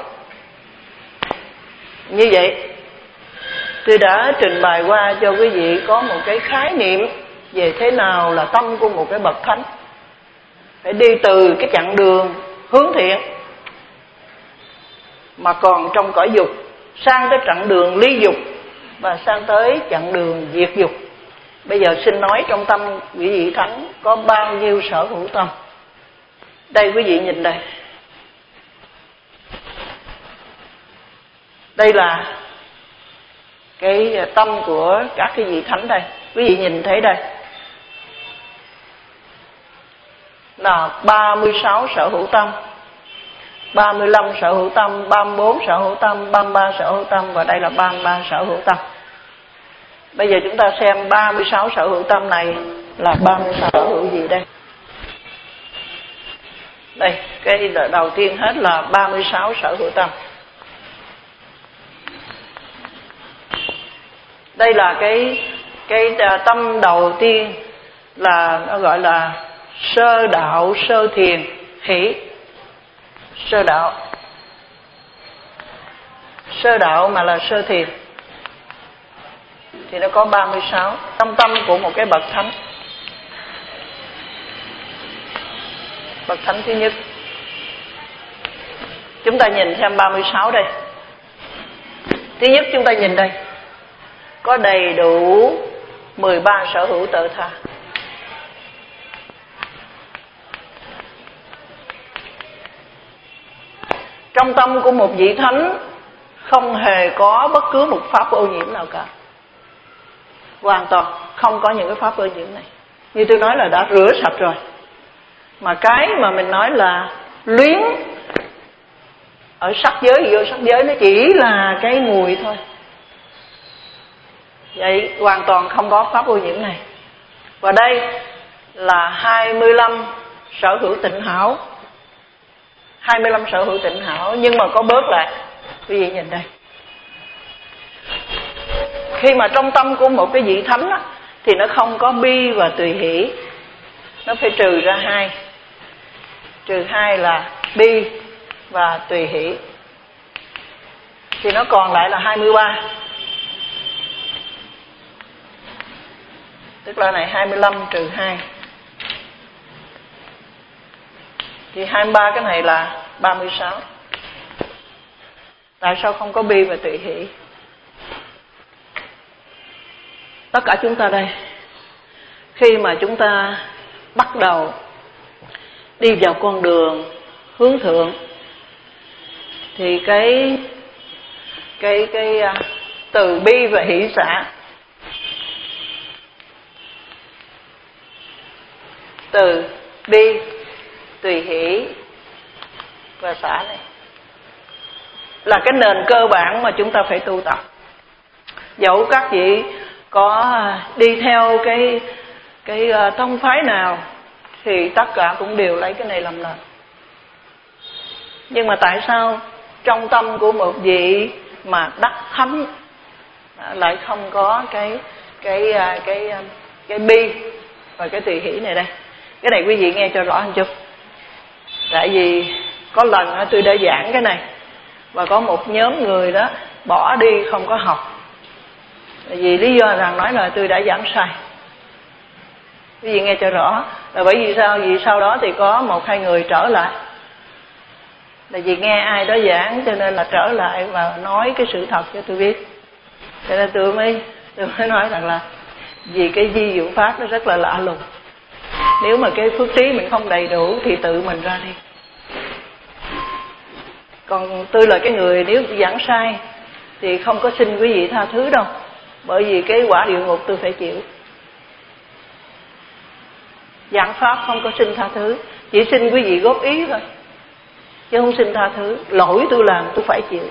Như vậy tôi đã trình bày qua cho quý vị có một cái khái niệm về thế nào là tâm của một cái bậc thánh. Phải đi từ cái chặng đường hướng thiện mà còn trong cõi dục, sang tới chặng đường ly dục và sang tới chặng đường diệt dục. Bây giờ xin nói trong tâm quý vị thánh có bao nhiêu sở hữu tâm. Đây quý vị nhìn đây, đây là cái tâm của các cái vị thánh đây. Quý vị nhìn thấy đây là ba mươi sáu sở hữu tâm, ba mươi lăm sở hữu tâm, ba mươi bốn sở hữu tâm, ba mươi ba sở hữu tâm, và đây là ba mươi ba sở hữu tâm. Bây giờ chúng ta xem ba mươi sáu sở hữu tâm này là ba mươi sở hữu gì đây? Đây, cái đầu tiên hết là ba mươi sáu sở hữu tâm. Đây là cái cái tâm đầu tiên, là nó gọi là sơ đạo sơ thiền hỷ. Sơ đạo Sơ đạo mà là sơ thiền thì nó có ba mươi sáu. Tâm tâm của một cái bậc thánh. Bậc thánh thứ nhất, chúng ta nhìn xem ba mươi sáu đây. Thứ nhất chúng ta nhìn đây, có đầy đủ mười ba sở hữu tự tha. Trong tâm của một vị thánh không hề có bất cứ một pháp ô nhiễm nào cả. Hoàn toàn không có những cái pháp ô nhiễm này. Như tôi nói là đã rửa sạch rồi. Mà cái mà mình nói là luyến ở sắc giới, vô sắc giới, nó chỉ là cái mùi thôi. Vậy hoàn toàn không có pháp ô nhiễm này. Và đây là hai mươi lăm sở hữu tịnh hảo. hai mươi lăm sở hữu tịnh hảo, nhưng mà có bớt lại. Quý vị nhìn đây, khi mà trong tâm của một cái vị thánh á, thì nó không có bi và tùy hỷ. Nó phải trừ ra hai. Trừ hai là bi và tùy hỷ, thì nó còn lại là hai mươi ba. Tức là này hai mươi lăm trừ hai, thì hai mươi ba, cái này là ba mươi sáu. Tại sao không có bi và tùy hỷ? Tất cả chúng ta đây, khi mà chúng ta bắt đầu đi vào con đường hướng thượng, thì cái cái cái từ bi và hỷ xả, từ bi, tùy hỷ và xả này là cái nền cơ bản mà chúng ta phải tu tập. Dẫu các vị có đi theo cái cái tông phái nào thì tất cả cũng đều lấy cái này làm nền. Nhưng mà tại sao trong tâm của một vị mà đắc thánh lại không có cái cái cái cái, cái bi và cái tùy hỷ này đây? Cái này quý vị nghe cho rõ một chút. Tại vì có lần tôi đã giảng cái này, và có một nhóm người đó bỏ đi không có học, vì lý do rằng nói là tôi đã giảng sai. Quý vị nghe cho rõ. Là bởi vì sao? Vì sau đó thì có một hai người trở lại, là vì nghe ai đó giảng cho nên là trở lại và nói cái sự thật cho tôi biết. Cho nên tôi mới tôi mới nói rằng là vì cái di dụng pháp nó rất là lạ lùng. Nếu mà cái phước trí mình không đầy đủ thì tự mình ra đi. Còn tôi là cái người nếu giảng sai thì không có xin quý vị tha thứ đâu, bởi vì cái quả địa ngục tôi phải chịu. Giảng pháp không có xin tha thứ, chỉ xin quý vị góp ý thôi, chứ không xin tha thứ. Lỗi tôi làm tôi phải chịu.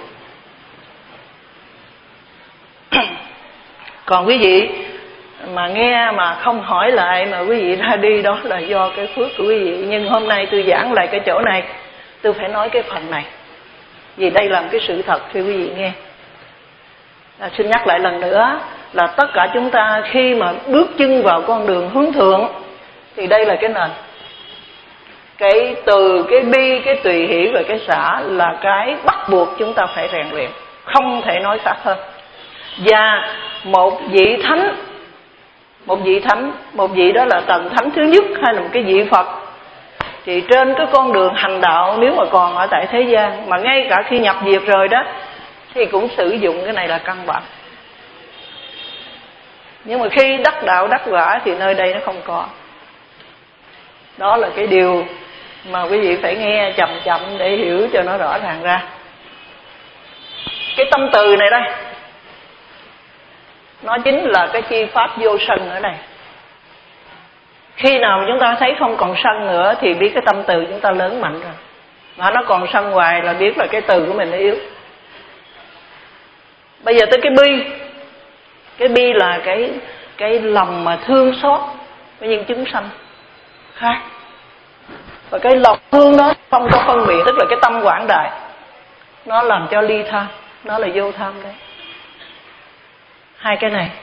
Còn quý vị mà nghe mà không hỏi lại mà quý vị ra đi, đó là do cái phước của quý vị. Nhưng hôm nay tôi giảng lại cái chỗ này, tôi phải nói cái phần này, vì đây là một cái sự thật cho quý vị nghe. À, xin nhắc lại lần nữa là tất cả chúng ta khi mà bước chân vào con đường hướng thượng thì đây là cái nền. Cái từ cái bi, cái tùy hỷ và cái xả là cái bắt buộc chúng ta phải rèn luyện, không thể nói khác hơn. Và một vị thánh, một vị thánh, một vị đó là tầng thánh thứ nhất hay là một cái vị Phật, thì trên cái con đường hành đạo, nếu mà còn ở tại thế gian, mà ngay cả khi nhập diệt rồi đó, thì cũng sử dụng cái này là căn bản. Nhưng mà khi đắc đạo đắc quả thì nơi đây nó không có. Đó là cái điều mà quý vị phải nghe chậm chậm để hiểu cho nó rõ ràng ra. Cái tâm từ này đây, nó chính là cái chi pháp vô sân ở đây. Khi nào chúng ta thấy không còn sân nữa thì biết cái tâm từ chúng ta lớn mạnh rồi. Mà nó còn sân hoài là biết là cái từ của mình nó yếu. Bây giờ tới cái bi. Cái bi là cái cái lòng mà thương xót với những chúng sanh khác. Và cái lòng thương đó không có phân biệt, tức là cái tâm quảng đại, nó làm cho ly tham, nó là vô tham đấy. Hai cái này.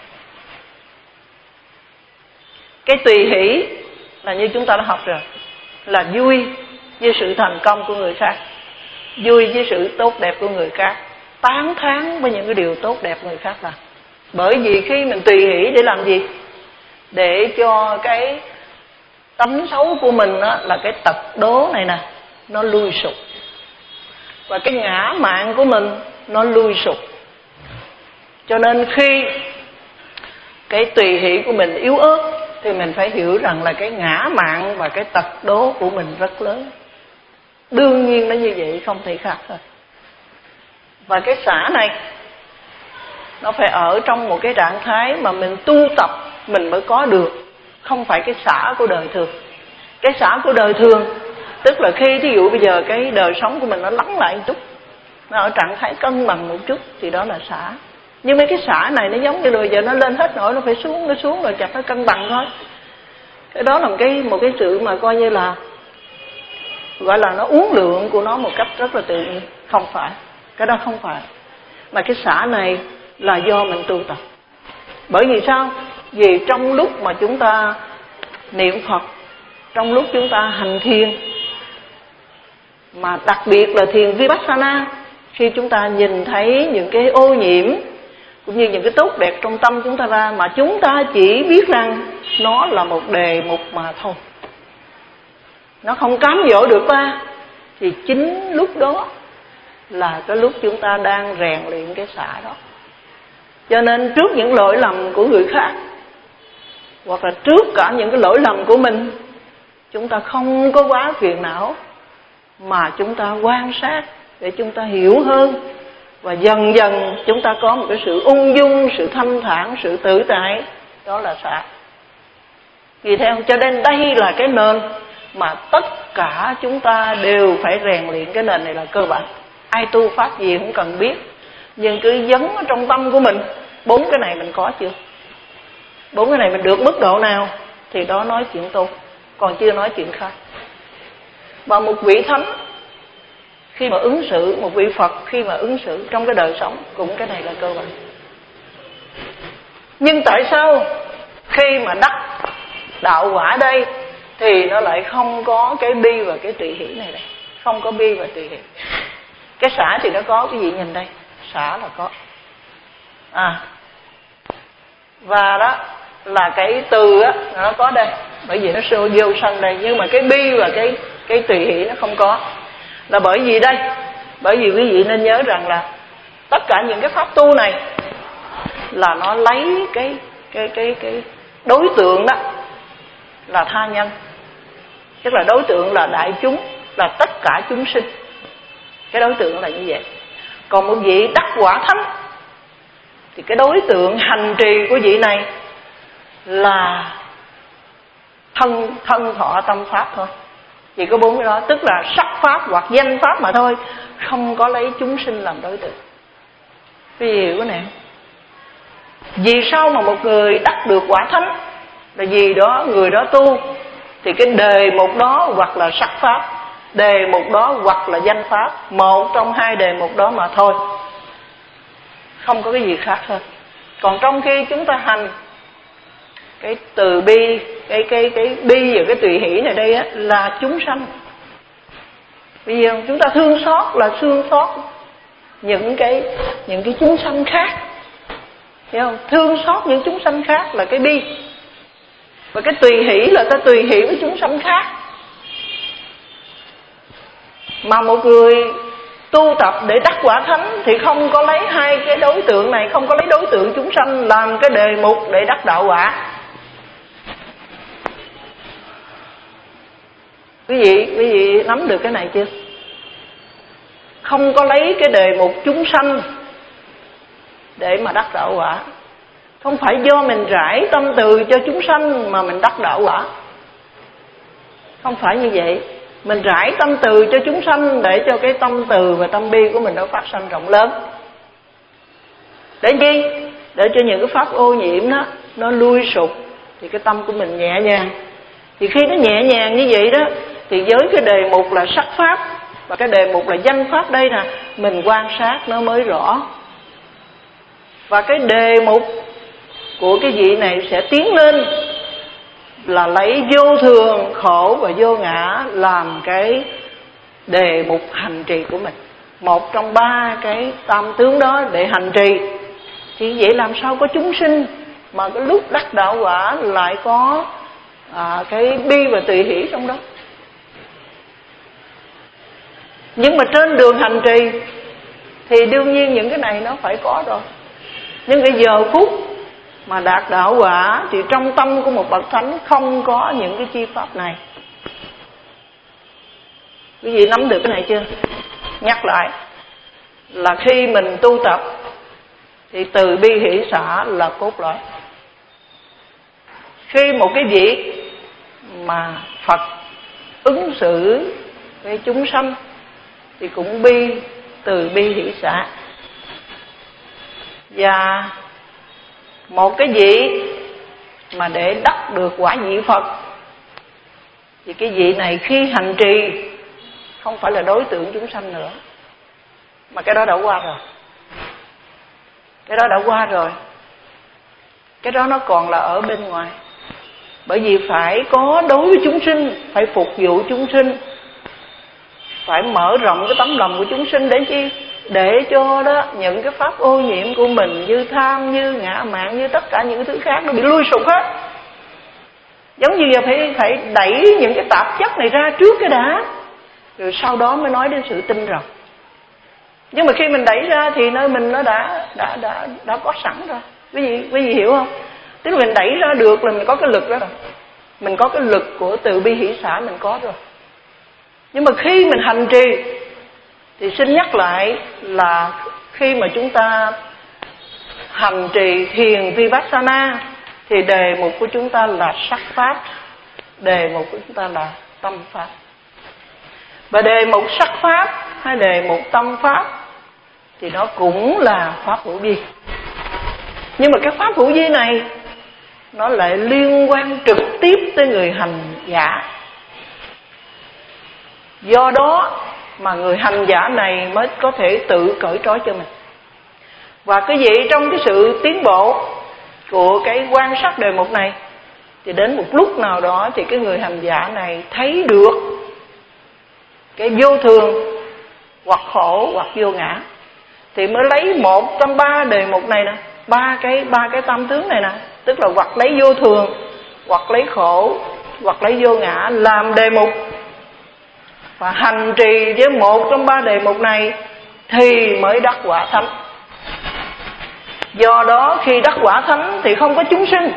Cái tùy hỷ là như chúng ta đã học rồi, là vui với sự thành công của người khác, vui với sự tốt đẹp của người khác, tán thán với những cái điều tốt đẹp người khác làm. Bởi vì khi mình tùy hỷ để làm gì? Để cho cái tánh xấu của mình đó, là cái tật đố này nè, nó lui sụp. Và cái ngã mạn của mình nó lui sụp. Cho nên khi cái tùy hỷ của mình yếu ớt thì mình phải hiểu rằng là cái ngã mạn và cái tật đố của mình rất lớn. Đương nhiên nó như vậy, không thể khác thôi. Và cái xả này nó phải ở trong một cái trạng thái mà mình tu tập mình mới có được, không phải cái xả của đời thường. Cái xả của đời thường tức là khi thí dụ bây giờ cái đời sống của mình nó lắng lại một chút, nó ở trạng thái cân bằng một chút thì đó là xả. Nhưng mấy cái xả này nó giống như là giờ nó lên hết nổi, nó phải xuống, nó xuống rồi chặt nó cân bằng thôi. Cái đó là một cái, một cái sự mà coi như là gọi là nó uốn lượn của nó một cách rất là tự nhiên. Không phải, cái đó không phải. Mà cái xả này là do mình tu tập. Bởi vì sao? Vì trong lúc mà chúng ta niệm Phật, trong lúc chúng ta hành thiền, mà đặc biệt là thiền Vipassana, khi chúng ta nhìn thấy những cái ô nhiễm cũng như những cái tốt đẹp trong tâm chúng ta ra, mà chúng ta chỉ biết rằng nó là một đề mục mà thôi, nó không cám dỗ được ta, thì chính lúc đó là cái lúc chúng ta đang rèn luyện cái xả đó. Cho nên trước những lỗi lầm của người khác, hoặc là trước cả những cái lỗi lầm của mình, chúng ta không có quá phiền não, mà chúng ta quan sát để chúng ta hiểu hơn. Và dần dần chúng ta có một cái sự ung dung, sự thanh thản, sự tự tại. Đó là xả. Vì theo cho nên đây là cái nền mà tất cả chúng ta đều phải rèn luyện. Cái nền này là cơ bản. Ai tu pháp gì cũng cần biết, nhưng cứ dấn ở trong tâm của mình. Bốn cái này mình có chưa? Bốn cái này mình được mức độ nào thì đó nói chuyện tu, còn chưa nói chuyện khác. Và một vị thánh khi mà ứng xử, một vị Phật khi mà ứng xử trong cái đời sống cũng cái này là cơ bản. Nhưng tại sao khi mà đắc đạo quả đây thì nó lại không có cái bi và cái tùy hỷ này đây? Không có bi và tùy hỷ. Cái xả thì nó có, cái gì nhìn đây? Xả là có. À, và đó là cái từ á, nó có đây, bởi vì nó sơ vô sanh đây. Nhưng mà cái bi và cái cái tùy hỷ nó không có. Là bởi vì đây, bởi vì quý vị nên nhớ rằng là tất cả những cái pháp tu này là nó lấy cái cái cái cái đối tượng đó là tha nhân, tức là đối tượng là đại chúng, là tất cả chúng sinh. Cái đối tượng là như vậy. Còn một vị đắc quả thánh thì cái đối tượng hành trì của vị này là thân thân thọ tâm pháp thôi. Chỉ có bốn cái đó, tức là sắc pháp hoặc danh pháp mà thôi, không có lấy chúng sinh làm đối tượng. Quý vị hiểu cái này? Vì sao mà một người đắc được quả thánh? Là vì đó người đó tu thì cái đề mục đó hoặc là sắc pháp, đề mục đó hoặc là danh pháp, một trong hai đề mục đó mà thôi, không có cái gì khác hơn. Còn trong khi chúng ta hành cái từ bi, cái cái cái bi và cái tùy hỷ này đây á, là chúng sanh. Bây giờ chúng ta thương xót là thương xót những cái những cái chúng sanh khác, hiểu không? Thương xót những chúng sanh khác là cái bi, và cái tùy hỷ là ta tùy hỷ với chúng sanh khác. Mà một người tu tập để đắc quả thánh thì không có lấy hai cái đối tượng này, không có lấy đối tượng chúng sanh làm cái đề mục để đắc đạo quả. Quý vị, quý vị nắm được cái này chưa? Không có lấy cái đề mục chúng sanh để mà đắc đạo quả. Không phải do mình rải tâm từ cho chúng sanh mà mình đắc đạo quả. Không phải như vậy. Mình rải tâm từ cho chúng sanh để cho cái tâm từ và tâm bi của mình nó phát sanh rộng lớn. Để chi? Để cho những cái pháp ô nhiễm đó nó lui sụp, thì cái tâm của mình nhẹ nhàng. Thì khi nó nhẹ nhàng như vậy đó Thì với cái đề mục là sắc pháp và cái đề mục là danh pháp đây nè, mình quan sát nó mới rõ. Và cái đề mục của cái vị này sẽ tiến lên là lấy vô thường, khổ và vô ngã làm cái đề mục hành trì của mình. Một trong ba cái tam tướng đó để hành trì. Thì vậy làm sao có chúng sinh mà cái lúc đắc đạo quả lại có à, cái bi và tùy hỷ trong đó. Nhưng mà trên đường hành trì thì đương nhiên những cái này nó phải có rồi. Nhưng cái giờ phút mà đạt đạo quả thì trong tâm của một bậc thánh không có những cái chi pháp này. Quý vị nắm được cái này chưa? Nhắc lại là khi mình tu tập thì từ bi hỷ xả là cốt lõi. Khi một cái vị mà Phật ứng xử với chúng sanh thì cũng bi, từ bi hỷ xả. Và một cái vị mà để đắc được quả vị Phật thì cái vị này khi hành trì không phải là đối tượng chúng sanh nữa, mà cái đó đã qua rồi. Cái đó đã qua rồi. Cái đó nó còn là ở bên ngoài. Bởi vì phải có đối với chúng sinh, phải phục vụ chúng sinh, phải mở rộng cái tấm lòng của chúng sinh để chi? Để cho đó những cái pháp ô nhiễm của mình như tham, như ngã mạn, như tất cả những cái thứ khác nó bị lui sụp hết. Giống như giờ phải, phải đẩy những cái tạp chất này ra trước cái đã, rồi sau đó mới nói đến sự tinh rồng. Nhưng mà khi mình đẩy ra thì nơi mình nó đã đã đã đã có sẵn rồi. Quý vị quý vị hiểu không? Tức là mình đẩy ra được là mình có cái lực đó rồi. Mình có cái lực của từ bi hỷ xả mình có rồi. Nhưng mà khi mình hành trì thì xin nhắc lại là khi mà chúng ta hành trì thiền Vipassana thì đề mục của chúng ta là sắc pháp, đề mục của chúng ta là tâm pháp. Và đề mục sắc pháp hay đề mục tâm pháp thì nó cũng là pháp hữu vi. Nhưng mà cái pháp hữu vi này nó lại liên quan trực tiếp tới người hành giả. Do đó mà người hành giả này mới có thể tự cởi trói cho mình. Và cái gì trong cái sự tiến bộ của cái quan sát đề mục này thì đến một lúc nào đó thì cái người hành giả này thấy được cái vô thường hoặc khổ hoặc vô ngã thì mới lấy một trong ba đề mục này nè, ba cái ba cái tam tướng này nè, tức là hoặc lấy vô thường, hoặc lấy khổ, hoặc lấy vô ngã làm đề mục và hành trì với một trong ba đề mục này thì mới đắc quả thánh. Do đó khi đắc quả thánh thì không có chúng sinh,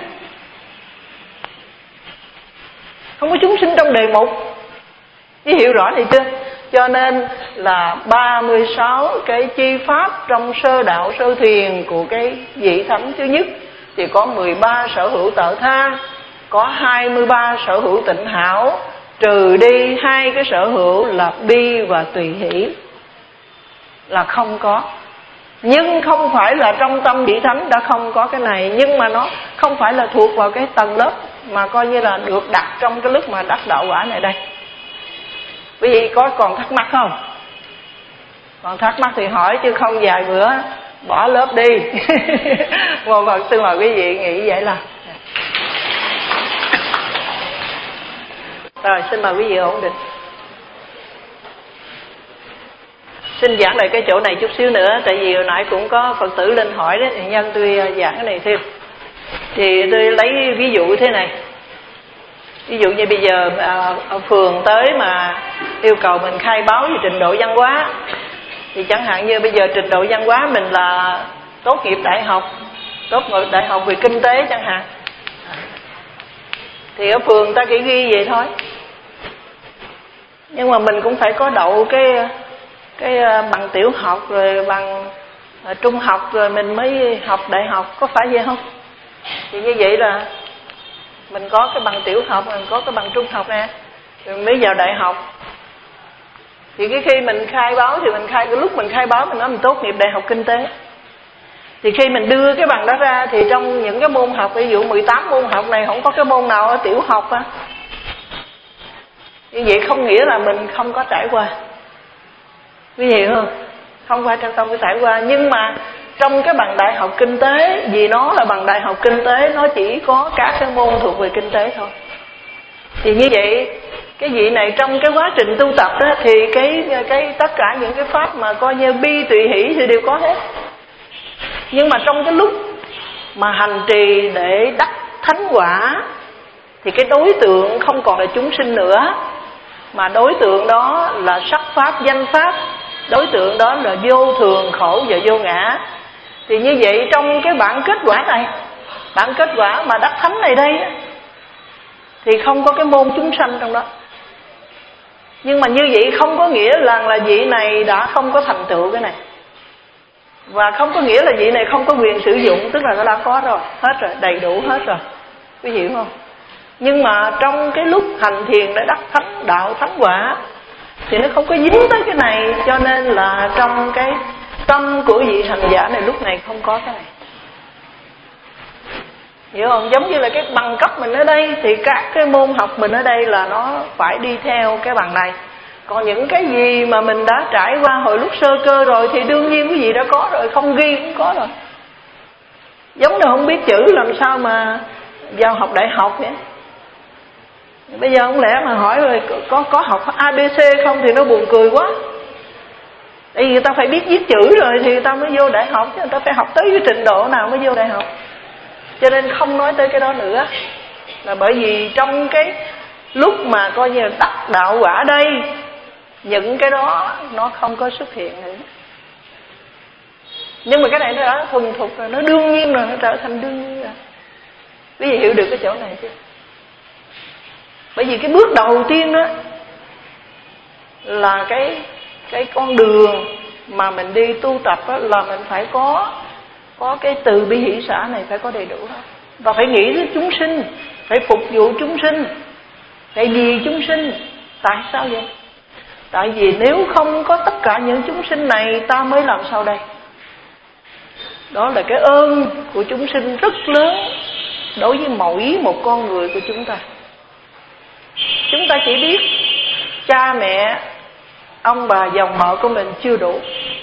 không có chúng sinh trong đề mục. Chứ hiểu rõ này chưa? Cho nên là ba mươi sáu cái chi pháp trong sơ đạo sơ thiền của cái vị thánh thứ nhất thì có mười ba sở hữu tợ tha, có hai mươi ba sở hữu tịnh hảo, trừ đi hai cái sở hữu là bi và tùy hỷ là không có. Nhưng không phải là trong tâm vị thánh đã không có cái này, nhưng mà nó không phải là thuộc vào cái tầng lớp mà coi như là được đặt trong cái lúc mà đắc đạo quả này đây. Quý vị có còn thắc mắc không? Còn thắc mắc thì hỏi, chứ không vài bữa bỏ lớp đi. Một Phật xin mời quý vị nghĩ vậy là. Rồi xin mời quý vị ổn định. Xin giảng lại cái chỗ này chút xíu nữa, tại vì hồi nãy cũng có Phật tử lên hỏi đó, thì nhân tôi giảng cái này thêm. Thì tôi lấy ví dụ thế này. Ví dụ như bây giờ à, ở phường tới mà yêu cầu mình khai báo về trình độ văn hóa, thì chẳng hạn như bây giờ trình độ văn hóa mình là tốt nghiệp đại học, tốt nghiệp đại học về kinh tế chẳng hạn, thì ở phường ta chỉ ghi vậy thôi. Nhưng mà mình cũng phải có đậu cái cái bằng tiểu học, rồi bằng trung học, rồi mình mới học đại học, có phải vậy không? Thì như vậy là mình có cái bằng tiểu học, mình có cái bằng trung học nè, rồi mới vào đại học. Thì cái khi mình khai báo thì mình khai, cái lúc mình khai báo mình nói mình tốt nghiệp đại học kinh tế. Thì khi mình đưa cái bằng đó ra thì trong những cái môn học, ví dụ mười tám môn học này không có cái môn nào ở tiểu học á. Như vậy không nghĩa là mình không có trải qua, quý vị hiểu không? Không phải trong có trải qua, nhưng mà trong cái bằng đại học kinh tế, vì nó là bằng đại học kinh tế, nó chỉ có các cái môn thuộc về kinh tế thôi. Thì như vậy cái vị này trong cái quá trình tu tập đó, thì cái cái tất cả những cái pháp mà coi như bi tùy hỷ thì đều có hết. Nhưng mà trong cái lúc mà hành trì để đắc thánh quả thì cái đối tượng không còn là chúng sinh nữa, mà đối tượng đó là sắc pháp, danh pháp, đối tượng đó là vô thường, khổ và vô ngã. Thì như vậy trong cái bản kết quả này, bản kết quả mà đắc thánh này đây thì không có cái môn chúng sanh trong đó. Nhưng mà như vậy không có nghĩa là là vị này đã không có thành tựu cái này, và không có nghĩa là vị này không có quyền sử dụng, tức là nó đã có rồi, hết rồi, đầy đủ hết rồi, quý vị hiểu không? Nhưng mà trong cái lúc hành thiền để đắc thánh đạo thánh quả thì nó không có dính tới cái này, cho nên là trong cái tâm của vị hành giả này lúc này không có cái này, hiểu không? Giống như là cái bằng cấp mình ở đây thì các cái môn học mình ở đây là nó phải đi theo cái bằng này. Còn những cái gì mà mình đã trải qua hồi lúc sơ cơ rồi thì đương nhiên cái gì đã có rồi, không ghi cũng có rồi. Giống như không biết chữ làm sao mà vào học đại học vậy. Bây giờ không lẽ mà hỏi rồi có có học a bê xê không thì nó buồn cười quá. Tại vì người ta phải biết viết chữ rồi thì người ta mới vô đại học, chứ người ta phải học tới cái trình độ nào mới vô đại học. Cho nên không nói tới cái đó nữa, là bởi vì trong cái lúc mà coi như là đắc đạo quả đây, những cái đó nó không có xuất hiện nữa. Nhưng mà cái này nó đã thuần thục rồi, nó đương nhiên rồi, nó trở thành đương nhiên rồi. Quý vị hiểu được cái chỗ này chứ? Bởi vì cái bước đầu tiên đó là cái cái con đường mà mình đi tu tập đó, là mình phải có có cái từ bi hỷ xả này phải có đầy đủ hết, và phải nghĩ đến chúng sinh, phải phục vụ chúng sinh. Tại vì chúng sinh, tại sao vậy? Tại vì nếu không có tất cả những chúng sinh này, ta mới làm sao đây? Đó là cái ơn của chúng sinh rất lớn đối với mỗi một con người của chúng ta. Chúng ta chỉ biết cha mẹ, ông bà, dòng họ của mình chưa đủ.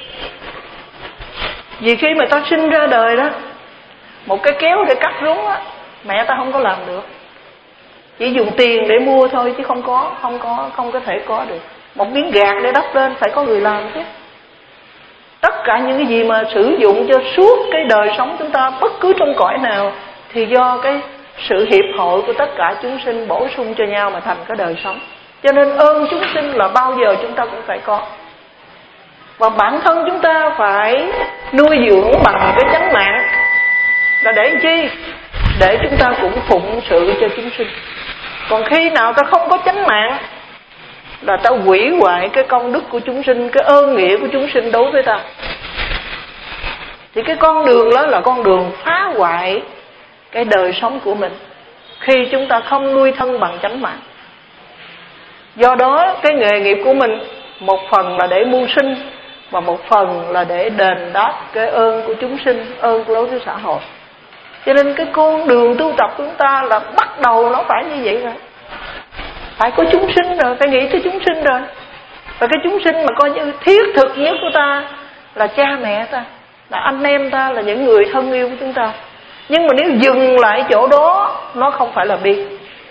Vì khi mà ta sinh ra đời đó, một cái kéo để cắt rốn á, mẹ ta không có làm được. Chỉ dùng tiền để mua thôi chứ không có, không có, không có thể có được. Một miếng gạt để đắp lên phải có người làm chứ. Tất cả những cái gì mà sử dụng cho suốt cái đời sống chúng ta, bất cứ trong cõi nào, thì do cái sự hiệp hội của tất cả chúng sinh bổ sung cho nhau mà thành cái đời sống. Cho nên ơn chúng sinh là bao giờ chúng ta cũng phải có. Và bản thân chúng ta phải nuôi dưỡng bằng cái chánh mạng. Là để chi? Để chúng ta cũng phụng sự cho chúng sinh. Còn khi nào ta không có chánh mạng là ta hủy hoại cái công đức của chúng sinh, cái ơn nghĩa của chúng sinh đối với ta. Thì cái con đường đó là con đường phá hoại cái đời sống của mình, khi chúng ta không nuôi thân bằng chánh mạng. Do đó cái nghề nghiệp của mình một phần là để mưu sinh, và một phần là để đền đáp cái ơn của chúng sinh, ơn của đối với xã hội. Cho nên cái con đường tu tập của chúng ta là bắt đầu nó phải như vậy rồi. Phải có chúng sinh rồi, phải nghĩ tới chúng sinh rồi. Và cái chúng sinh mà coi như thiết thực nhất của ta là cha mẹ ta, là anh em ta, là những người thân yêu của chúng ta. Nhưng mà nếu dừng lại chỗ đó, nó không phải là bi.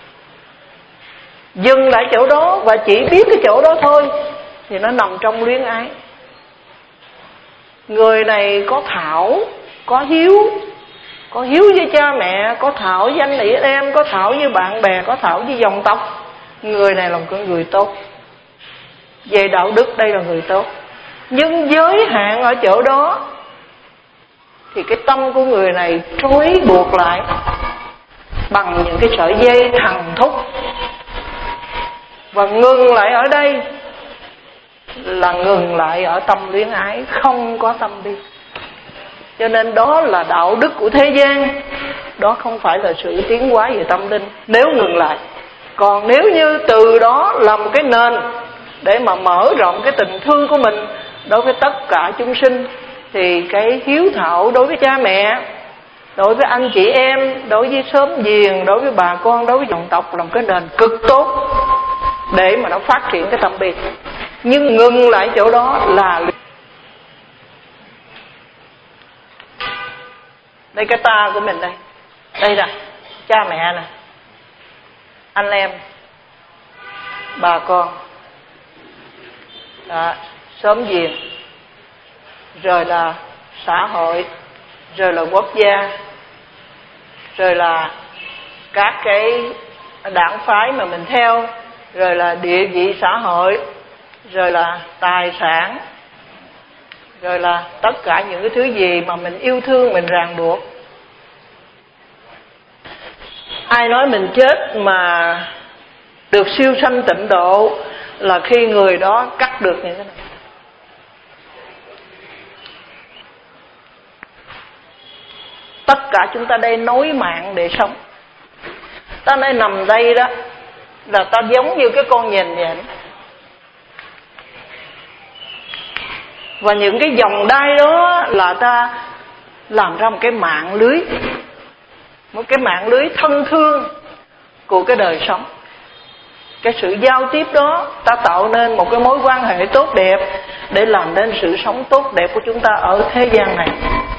Dừng lại chỗ đó và chỉ biết cái chỗ đó thôi thì nó nằm trong luyến ái. Người này có thảo, có hiếu, có hiếu với cha mẹ, có thảo danh nghĩa em, có thảo với bạn bè, có thảo với dòng tộc. Người này là một con người tốt. Về đạo đức đây là người tốt. Nhưng giới hạn ở chỗ đó thì cái tâm của người này trói buộc lại bằng những cái sợi dây thằng thúc. Và ngừng lại ở đây là ngừng lại ở tâm luyến ái, không có tâm bi. Cho nên đó là đạo đức của thế gian, đó không phải là sự tiến hóa về tâm linh nếu ngừng lại. Còn nếu như từ đó là một cái nền để mà mở rộng cái tình thương của mình đối với tất cả chúng sinh, thì cái hiếu thảo đối với cha mẹ, đối với anh chị em, đối với xóm giềng, đối với bà con, đối với dòng tộc là một cái nền cực tốt. để mà nó phát triển cái tâm bi. Nhưng ngừng lại chỗ đó là đây, cái ta của mình đây, đây nè, cha mẹ nè, anh em, bà con, đó, xóm giềng, rồi là xã hội, rồi là quốc gia, rồi là các cái đảng phái mà mình theo, rồi là địa vị xã hội, rồi là tài sản, rồi là tất cả những cái thứ gì mà mình yêu thương, mình ràng buộc. Ai nói mình chết mà được siêu sanh tịnh độ là khi người đó cắt được những cái này. Tất cả chúng ta đây nối mạng để sống. Ta nơi nằm đây đó là ta giống như cái con nhện vậy. Và những cái vòng đai đó là ta làm ra một cái mạng lưới, một cái mạng lưới thân thương của cái đời sống. Cái sự giao tiếp đó ta tạo nên một cái mối quan hệ tốt đẹp để làm nên sự sống tốt đẹp của chúng ta ở thế gian này.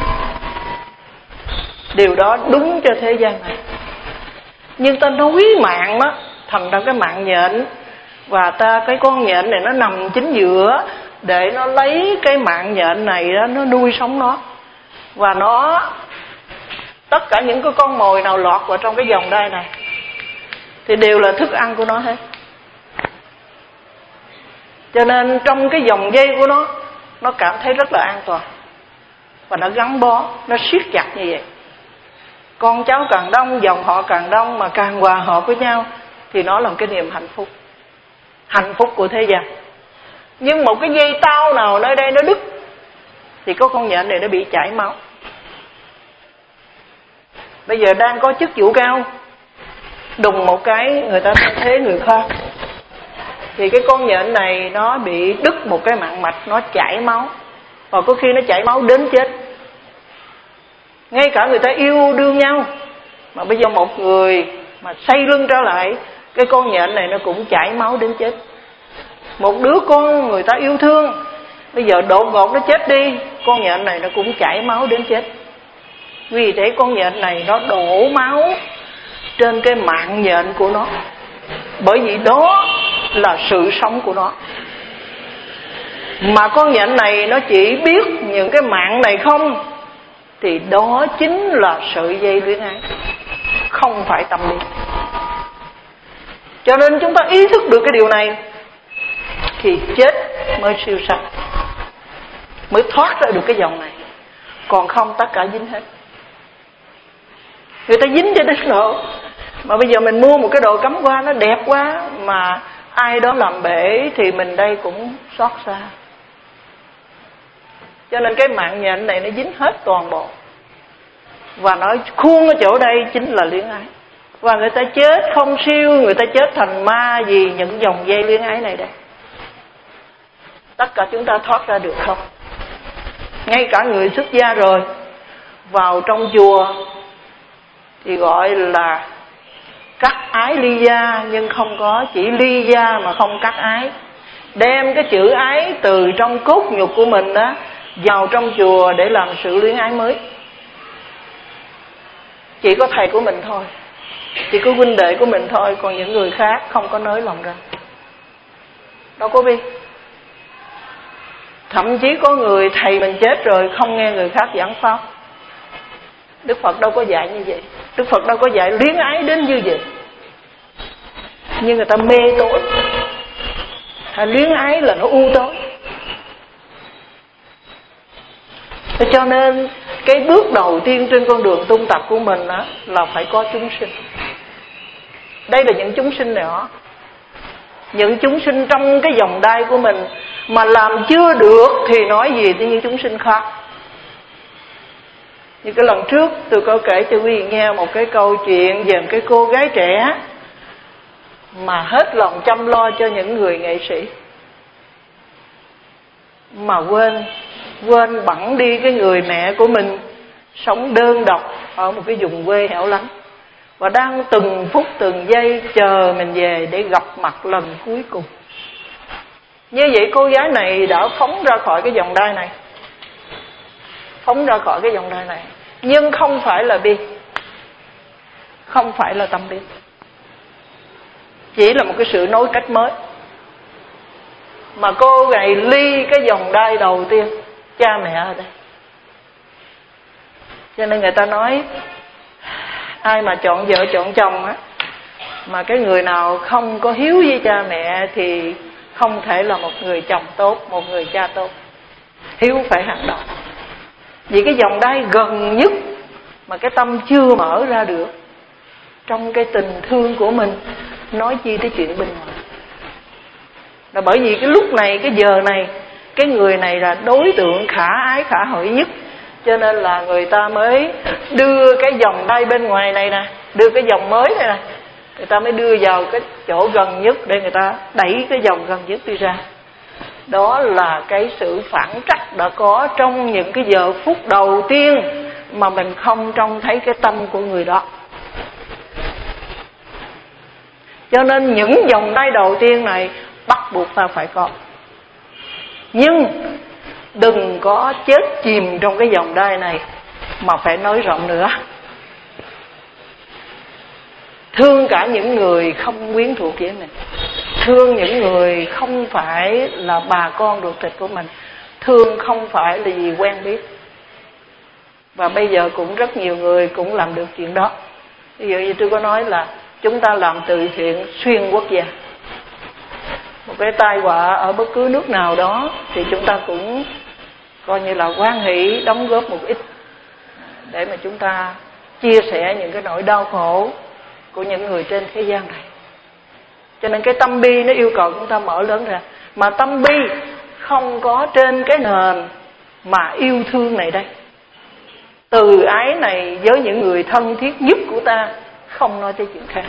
Điều đó đúng cho thế gian này. Nhưng ta nối mạng đó thành ra cái mạng nhện, và ta cái con nhện này nó nằm chính giữa để nó lấy cái mạng nhện này đó, nó nuôi sống nó. Và nó tất cả những cái con mồi nào lọt vào trong cái vòng đai này thì đều là thức ăn của nó hết. Cho nên trong cái vòng dây của nó, nó cảm thấy rất là an toàn và nó gắn bó, nó siết chặt như vậy. Con cháu càng đông, dòng họ càng đông mà càng hòa hợp với nhau thì nó là một cái niềm hạnh phúc, hạnh phúc của thế gian. Nhưng một cái dây tao nào nơi đây nó đứt thì có con nhện này nó bị chảy máu. Bây giờ đang có chức vụ cao, đùng một cái người ta thay thế người khác thì cái con nhện này nó bị đứt một cái mạng mạch, nó chảy máu, và có khi nó chảy máu đến chết. Ngay cả người ta yêu đương nhau mà bây giờ một người mà xây lưng trở lại, cái con nhện này nó cũng chảy máu đến chết. Một đứa con người ta yêu thương bây giờ đột ngột nó chết đi, con nhện này nó cũng chảy máu đến chết. Vì thế con nhện này nó đổ máu trên cái mạng nhện của nó, bởi vì đó là sự sống của nó. Mà con nhện này nó chỉ biết những cái mạng này không thì đó chính là sợi dây luyến ái, không phải tâm lý. Cho nên chúng ta ý thức được cái điều này thì chết mới siêu sanh, mới thoát ra được cái dòng này. Còn không tất cả dính hết. Người ta dính cho đến độ mà bây giờ mình mua một cái đồ cắm hoa nó đẹp quá mà ai đó làm bể thì mình đây cũng xót xa. Cho nên cái mạng nhện này nó dính hết toàn bộ. Và nó khuôn ở chỗ đây chính là luyến ái. Và người ta chết không siêu, người ta chết thành ma vì những dòng dây luyến ái này đây. Tất cả chúng ta thoát ra được không? Ngay cả người xuất gia rồi vào trong chùa thì gọi là cắt ái ly gia, nhưng không có chỉ ly gia mà không cắt ái. Đem cái chữ ái từ trong cốt nhục của mình đó vào trong chùa để làm sự luyến ái mới. Chỉ có thầy của mình thôi, chỉ có huynh đệ của mình thôi, còn những người khác không có nới lòng ra. Đâu có biết. Thậm chí có người thầy mình chết rồi không nghe người khác giảng pháp. Đức Phật đâu có dạy như vậy. Đức Phật đâu có dạy luyến ái đến như vậy. Nhưng người ta mê tối. Hay luyến ái là nó u tối. Cho nên cái bước đầu tiên trên con đường tu tập của mình đó, là phải có chúng sinh. Đây là những chúng sinh nhỏ, những chúng sinh trong cái vòng đai của mình mà làm chưa được thì nói gì tới những chúng sinh khác. Như cái lần trước tôi có kể cho quý vị nghe một cái câu chuyện về một cái cô gái trẻ mà hết lòng chăm lo cho những người nghệ sĩ, mà quên quên bẵng đi cái người mẹ của mình sống đơn độc ở một cái vùng quê hẻo lánh. và đang từng phút từng giây chờ mình về để gặp mặt lần cuối cùng. Như vậy cô gái này đã phóng ra khỏi cái vòng đai này, phóng ra khỏi cái vòng đai này, nhưng không phải là bi, không phải là tâm bi, chỉ là một cái sự nối kết mới. Mà cô này ly cái vòng đai đầu tiên, cha mẹ ở đây. Cho nên người ta nói ai mà chọn vợ chọn chồng á, mà cái người nào không có hiếu với cha mẹ thì không thể là một người chồng tốt, một người cha tốt. Hiếu phải hàng đầu. Vì cái vòng đai gần nhất mà cái tâm chưa mở ra được trong cái tình thương của mình, nói chi tới chuyện bên ngoài. Là bởi vì cái lúc này, cái giờ này, cái người này là đối tượng khả ái khả hỡi nhất, cho nên là người ta mới đưa cái vòng đai bên ngoài này nè, đưa cái vòng mới này nè, người ta mới đưa vào cái chỗ gần nhất để người ta đẩy cái vòng gần nhất đi ra. Đó là cái sự phản trắc đã có trong những cái giờ phút đầu tiên mà mình không trông thấy cái tâm của người đó. Cho nên những vòng đai đầu tiên này bắt buộc ta phải có. Nhưng đừng có chết chìm trong cái vòng đai này mà phải nới rộng nữa. Thương cả những người không quyến thuộc với mình, thương những người không phải là bà con ruột thịt của mình, thương không phải là gì quen biết. Và bây giờ cũng rất nhiều người cũng làm được chuyện đó. Ví dụ như tôi có nói là chúng ta làm từ thiện xuyên quốc gia. Một cái tai họa ở bất cứ nước nào đó thì chúng ta cũng coi như là hoan hỷ đóng góp một ít để mà chúng ta chia sẻ những cái nỗi đau khổ của những người trên thế gian này. Cho nên cái tâm bi nó yêu cầu chúng ta mở lớn ra. Mà tâm bi không có trên cái nền mà yêu thương này đây, từ ái này với những người thân thiết nhất của ta, không nói tới chuyện khác.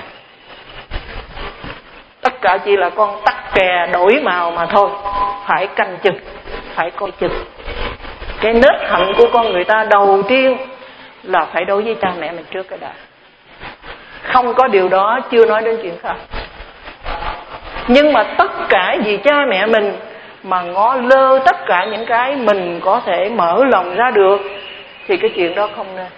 Tất cả chỉ là con tắc kè đổi màu mà thôi. Phải canh chừng, phải coi chừng. Cái nết hạnh của con người ta đầu tiên là phải đối với cha mẹ mình trước cái đã. Không có điều đó chưa nói đến chuyện khác. Nhưng mà tất cả vì cha mẹ mình mà ngó lơ tất cả những cái mình có thể mở lòng ra được thì cái chuyện đó không nên.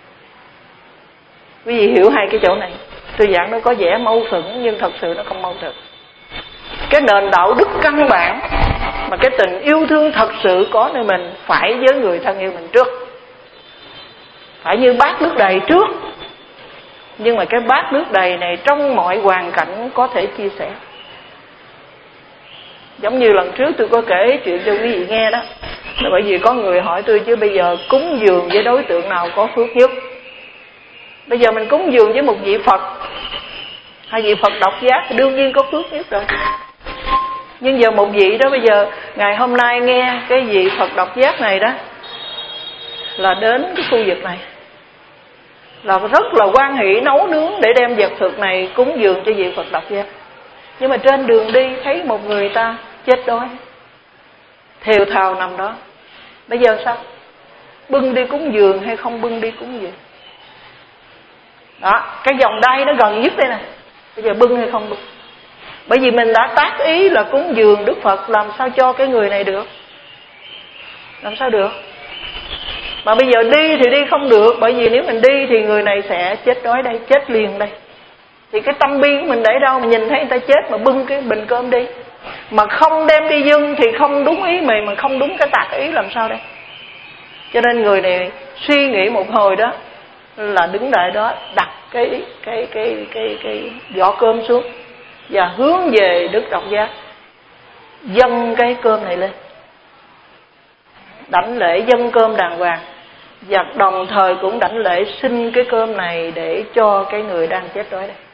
Quý vị hiểu hai cái chỗ này. Tôi giảng nó có vẻ mâu thuẫn nhưng thật sự nó không mâu thuẫn. Cái nền đạo đức căn bản mà cái tình yêu thương thật sự có nơi mình phải với người thân yêu mình trước. Phải như bát nước đầy trước. Nhưng mà cái bát nước đầy này trong mọi hoàn cảnh có thể chia sẻ. Giống như lần trước tôi có kể chuyện cho quý vị nghe đó, là bởi vì có người hỏi tôi chứ bây giờ cúng dường với đối tượng nào có phước nhất. Bây giờ mình cúng dường với một vị Phật hay vị Phật độc giác thì đương nhiên có phước nhất rồi. Nhưng giờ một vị đó bây giờ ngày hôm nay nghe cái vị Phật độc giác này đó là đến cái khu vực này, là rất là hoan hỷ nấu nướng để đem vật thực này cúng dường cho vị Phật độc giác. Nhưng mà trên đường đi thấy một người ta chết đói, thều thào nằm đó. Bây giờ sao? Bưng đi cúng dường hay không bưng đi cúng dường? Đó, cái vòng đai nó gần nhất đây nè. Bây giờ bưng hay không bưng? Bởi vì mình đã tác ý là cúng dường Đức Phật, làm sao cho cái người này được? Làm sao được? Mà bây giờ đi thì đi không được, bởi vì nếu mình đi thì người này sẽ chết đói đây, chết liền đây. Thì cái tâm bi của mình để đâu mà nhìn thấy người ta chết mà bưng cái bình cơm đi, mà không đem đi dâng thì không đúng ý mình, mà không đúng cái tạc ý làm sao đây? Cho nên người này suy nghĩ một hồi đó là đứng lại đó đặt cái cái cái cái cái vỏ cơm xuống và hướng về Đức Độc Giác, dâng cái cơm này lên, đảnh lễ dâng cơm đàng hoàng, và đồng thời cũng đảnh lễ xin cái cơm này để cho cái người đang chết đói đây.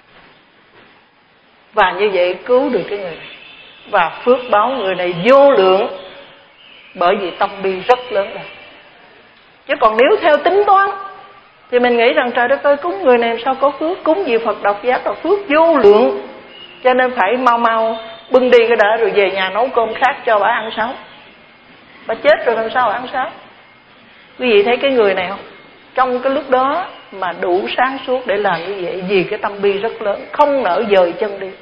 Và như vậy cứu được cái người này, và phước báo người này vô lượng, bởi vì tâm bi rất lớn rồi. Chứ còn nếu theo tính toán thì mình nghĩ rằng trời đất ơi, cúng người này làm sao có phước, cúng gì Phật độc giác là phước vô lượng, cho nên phải mau mau bưng đi cái đã rồi về nhà nấu cơm khác cho bà ăn sáng. Bà chết rồi làm sao bà ăn sáng? Quý vị thấy cái người này không? trong cái lúc đó mà đủ sáng suốt để làm như vậy, vì cái tâm bi rất lớn, không nỡ dời chân đi.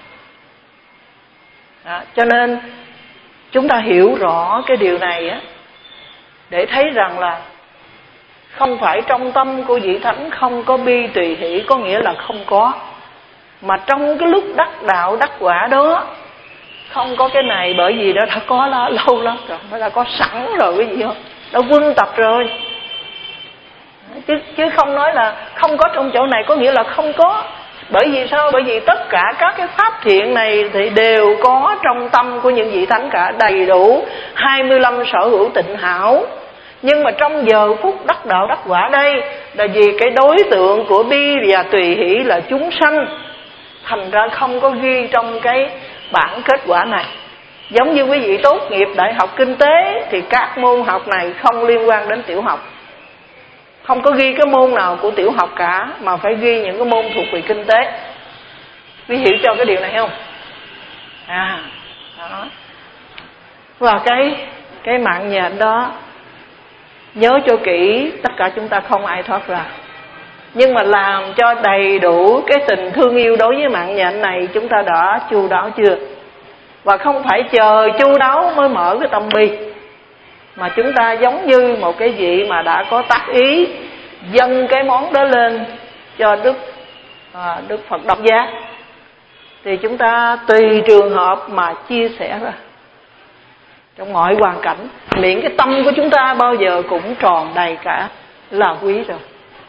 Đó, cho nên chúng ta hiểu rõ cái điều này á, để thấy rằng là không phải trong tâm của vị thánh không có bi tùy hỷ có nghĩa là không có, mà trong cái lúc đắc đạo đắc quả đó không có cái này, bởi vì đó đã có là lâu lắm rồi, nó đã có sẵn rồi, cái gì không, đã quân tập rồi. Chứ, chứ không nói là không có trong chỗ này có nghĩa là không có. Bởi vì sao? Bởi vì tất cả các cái pháp thiện này thì đều có trong tâm của những vị thánh cả, đầy đủ hai mươi lăm sở hữu tịnh hảo. Nhưng mà trong giờ phút đắc đạo đắc quả đây là vì cái đối tượng của bi và tùy hỷ là chúng sanh, thành ra không có ghi trong cái bản kết quả này. Giống như quý vị tốt nghiệp đại học kinh tế thì các môn học này không liên quan đến tiểu học, không có ghi cái môn nào của tiểu học cả, mà phải ghi những cái môn thuộc về kinh tế. Quý hiểu cho cái điều này không? À, đó. Và cái cái mạng nhện đó, nhớ cho kỹ, tất cả chúng ta không ai thoát ra. Nhưng mà làm cho đầy đủ cái tình thương yêu đối với mạng nhện này, chúng ta đã chu đáo chưa? Và không phải chờ chu đáo mới mở cái tâm bi, mà chúng ta giống như một cái vị mà đã có tác ý dâng cái món đó lên cho Đức à, Đức Phật Độc Giác, thì chúng ta tùy trường hợp mà chia sẻ ra trong mọi hoàn cảnh, miễn cái tâm của chúng ta bao giờ cũng tròn đầy cả là quý rồi.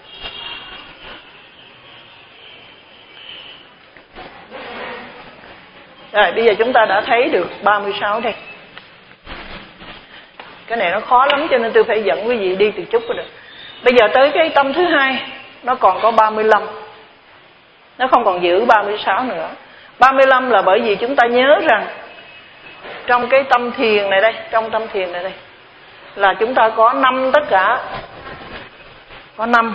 Rồi bây giờ chúng ta đã thấy được ba mươi sáu đây. Cái này nó khó lắm cho nên tôi phải dẫn quý vị đi từ chút rồi được. Bây giờ tới cái tâm thứ hai, nó còn có ba mươi lăm. Nó không còn giữ ba mươi sáu nữa. ba mươi lăm là bởi vì chúng ta nhớ rằng trong cái tâm thiền này đây, trong tâm thiền này đây là chúng ta có năm tất cả. Có năm.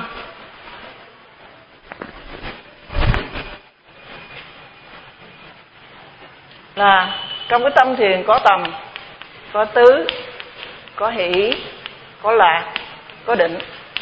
Là trong cái tâm thiền có tầm, có tứ, có hỷ, có lạc, có định.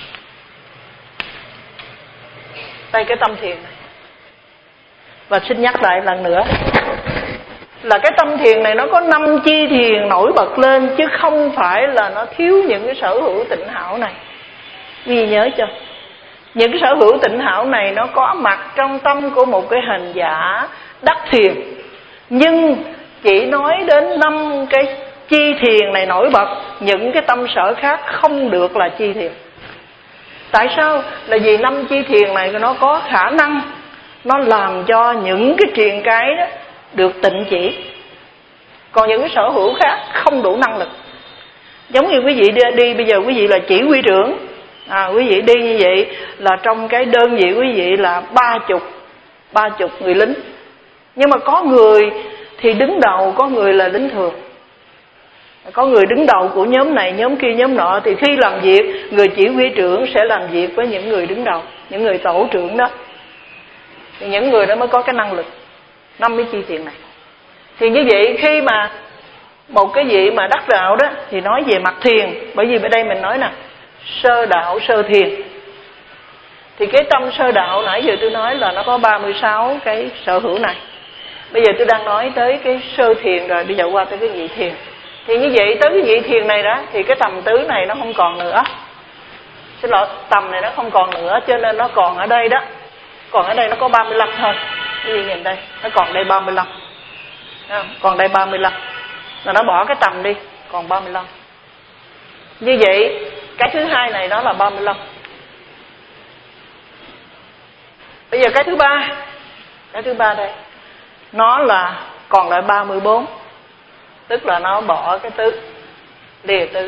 Đây cái tâm thiền này. Và xin nhắc lại lần nữa là cái tâm thiền này nó có năm chi thiền nổi bật lên, chứ không phải là nó thiếu những cái sở hữu tịnh hảo này. Vì nhớ cho, những cái sở hữu tịnh hảo này nó có mặt trong tâm của một cái hành giả đắc thiền, nhưng chỉ nói đến năm cái chi thiền này nổi bật, những cái tâm sở khác không được là chi thiền. Tại sao? Là vì năm chi thiền này nó có khả năng, nó làm cho những cái triền cái đó được tịnh chỉ, còn những cái sở hữu khác không đủ năng lực. Giống như quý vị đi, đi bây giờ quý vị là chỉ huy trưởng, à, quý vị đi như vậy là trong cái đơn vị quý vị là ba chục ba chục người lính, nhưng mà có người thì đứng đầu, có người là lính thường, có người đứng đầu của nhóm này, nhóm kia, nhóm nọ, thì khi làm việc, người chỉ huy trưởng sẽ làm việc với những người đứng đầu, những người tổ trưởng đó, thì những người đó mới có cái năng lực năm mươi chi thiền này. Thì như vậy khi mà một cái vị mà đắc đạo đó thì nói về mặt thiền, bởi vì ở đây mình nói nè, sơ đạo sơ thiền, thì cái tâm sơ đạo nãy giờ tôi nói là nó có ba mươi sáu cái sở hữu này. Bây giờ tôi đang nói tới cái sơ thiền rồi, bây giờ qua tới cái vị thiền. Thì như vậy tới cái vị thiền này đó, thì cái tầm tứ này nó không còn nữa. Xin lỗi, tầm này nó không còn nữa, cho nên nó còn ở đây đó. Còn ở đây nó có ba mươi lăm thôi. Quý vị nhìn đây, nó còn đây ba mươi lăm. Còn đây ba mươi lăm. Rồi nó bỏ cái tầm đi, còn ba mươi lăm. Như vậy, cái thứ hai này đó là ba mươi lăm. Bây giờ cái thứ ba, cái thứ ba đây, nó là còn lại ba mươi bốn. Tức là nó bỏ cái tứ, lìa tứ.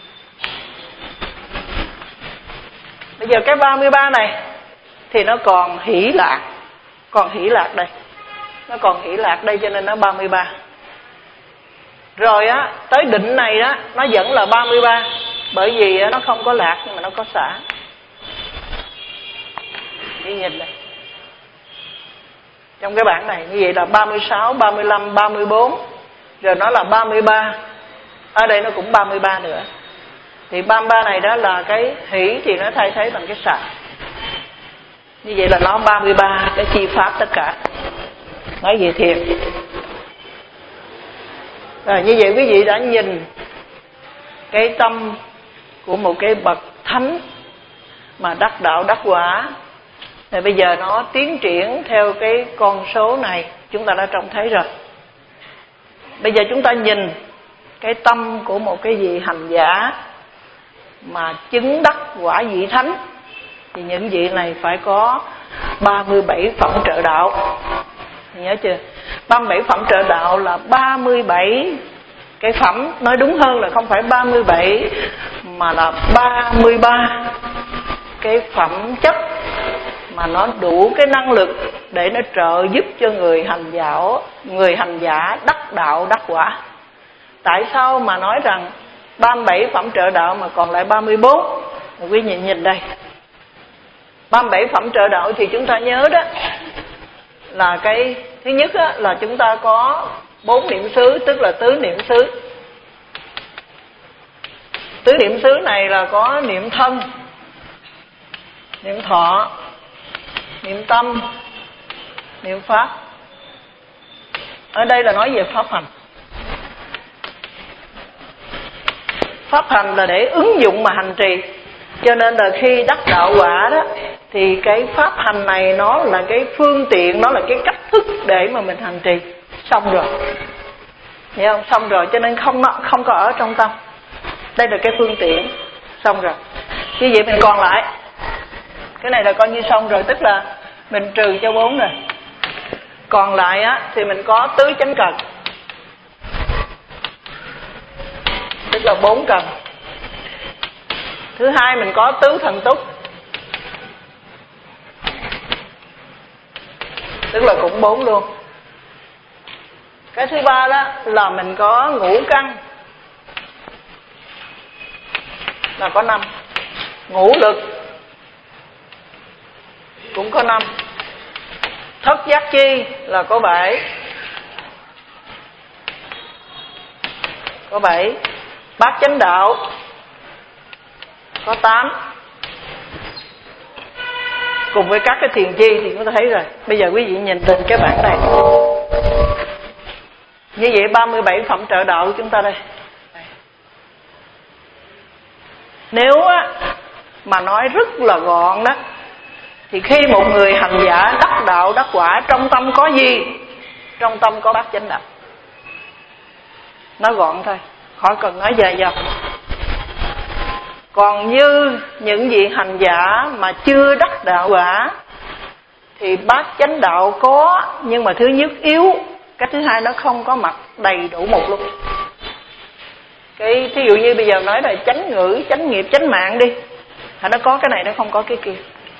Bây giờ cái ba mươi ba này thì nó còn hỷ lạc, còn hỷ lạc đây, nó còn hỷ lạc đây, cho nên nó ba mươi ba. Rồi á, tới định này đó, nó vẫn là ba mươi ba, bởi vì nó không có lạc nhưng mà nó có xả. Đi nhìn đây, trong cái bảng này như vậy là ba mươi sáu, ba mươi lăm, ba mươi bốn, rồi nó là ba mươi ba. Ở đây nó cũng ba mươi ba nữa. Thì ba mươi ba này đó là cái hỷ thì nó thay thế bằng cái xả. Như vậy là nó ba mươi ba cái chi pháp tất cả. Nói về thiền. Rồi như vậy quý vị đã nhìn cái tâm của một cái bậc thánh mà đắc đạo đắc quả. Rồi bây giờ nó tiến triển theo cái con số này, chúng ta đã trông thấy rồi. Bây giờ chúng ta nhìn cái tâm của một cái vị hành giả mà chứng đắc quả vị thánh, thì những vị này phải có ba mươi bảy phẩm trợ đạo. Nhớ chưa? ba mươi bảy phẩm trợ đạo là ba mươi bảy cái phẩm, nói đúng hơn là không phải ba mươi bảy mà là ba mươi ba cái phẩm chất mà nó đủ cái năng lực để nó trợ giúp cho người hành giả, người hành giả đắc đạo đắc quả. Tại sao mà nói rằng ba mươi bảy phẩm trợ đạo mà còn lại ba mươi bốn? Quý vị nhìn đây, ba mươi bảy phẩm trợ đạo thì chúng ta nhớ đó là cái thứ nhất á, là chúng ta có bốn niệm xứ, tức là tứ niệm xứ. Tứ niệm xứ này là có niệm thân, niệm thọ, niệm tâm, niệm pháp. Ở đây là nói về pháp hành. Pháp hành là để ứng dụng mà hành trì. Cho nên là khi đắc đạo quả đó, thì cái pháp hành này nó là cái phương tiện, nó là cái cách thức để mà mình hành trì. Xong rồi, hiểu không? Xong rồi, cho nên không không có ở trong tâm. Đây là cái phương tiện. Xong rồi. Như vậy mình còn lại, cái này là coi như xong rồi, tức là mình trừ cho bốn rồi. Còn lại á thì mình có tứ chánh cần, tức là bốn cần. Thứ hai mình có tứ thần túc, tức là cũng bốn luôn. Cái thứ ba đó là mình có ngũ căn, là có năm. Ngũ lực cũng có năm. Thất giác chi là có bảy, có bảy. Bát chánh đạo có tám, cùng với các cái thiền chi thì chúng ta thấy rồi. Bây giờ quý vị nhìn trên cái bảng này, như vậy ba mươi bảy phẩm trợ đạo của chúng ta đây. Nếu á, mà nói rất là gọn đó, thì khi một người hành giả đắc đạo đắc quả, trong tâm có gì? Trong tâm có bát chánh đạo. Nói gọn thôi, khỏi cần nói dài dòng. Còn như những vị hành giả mà chưa đắc đạo quả thì bát chánh đạo có, nhưng mà thứ nhất yếu, cái thứ hai nó không có mặt đầy đủ một lúc. Cái thí dụ như bây giờ nói là chánh ngữ, chánh nghiệp, chánh mạng đi, thì nó có cái này, nó không có cái kia.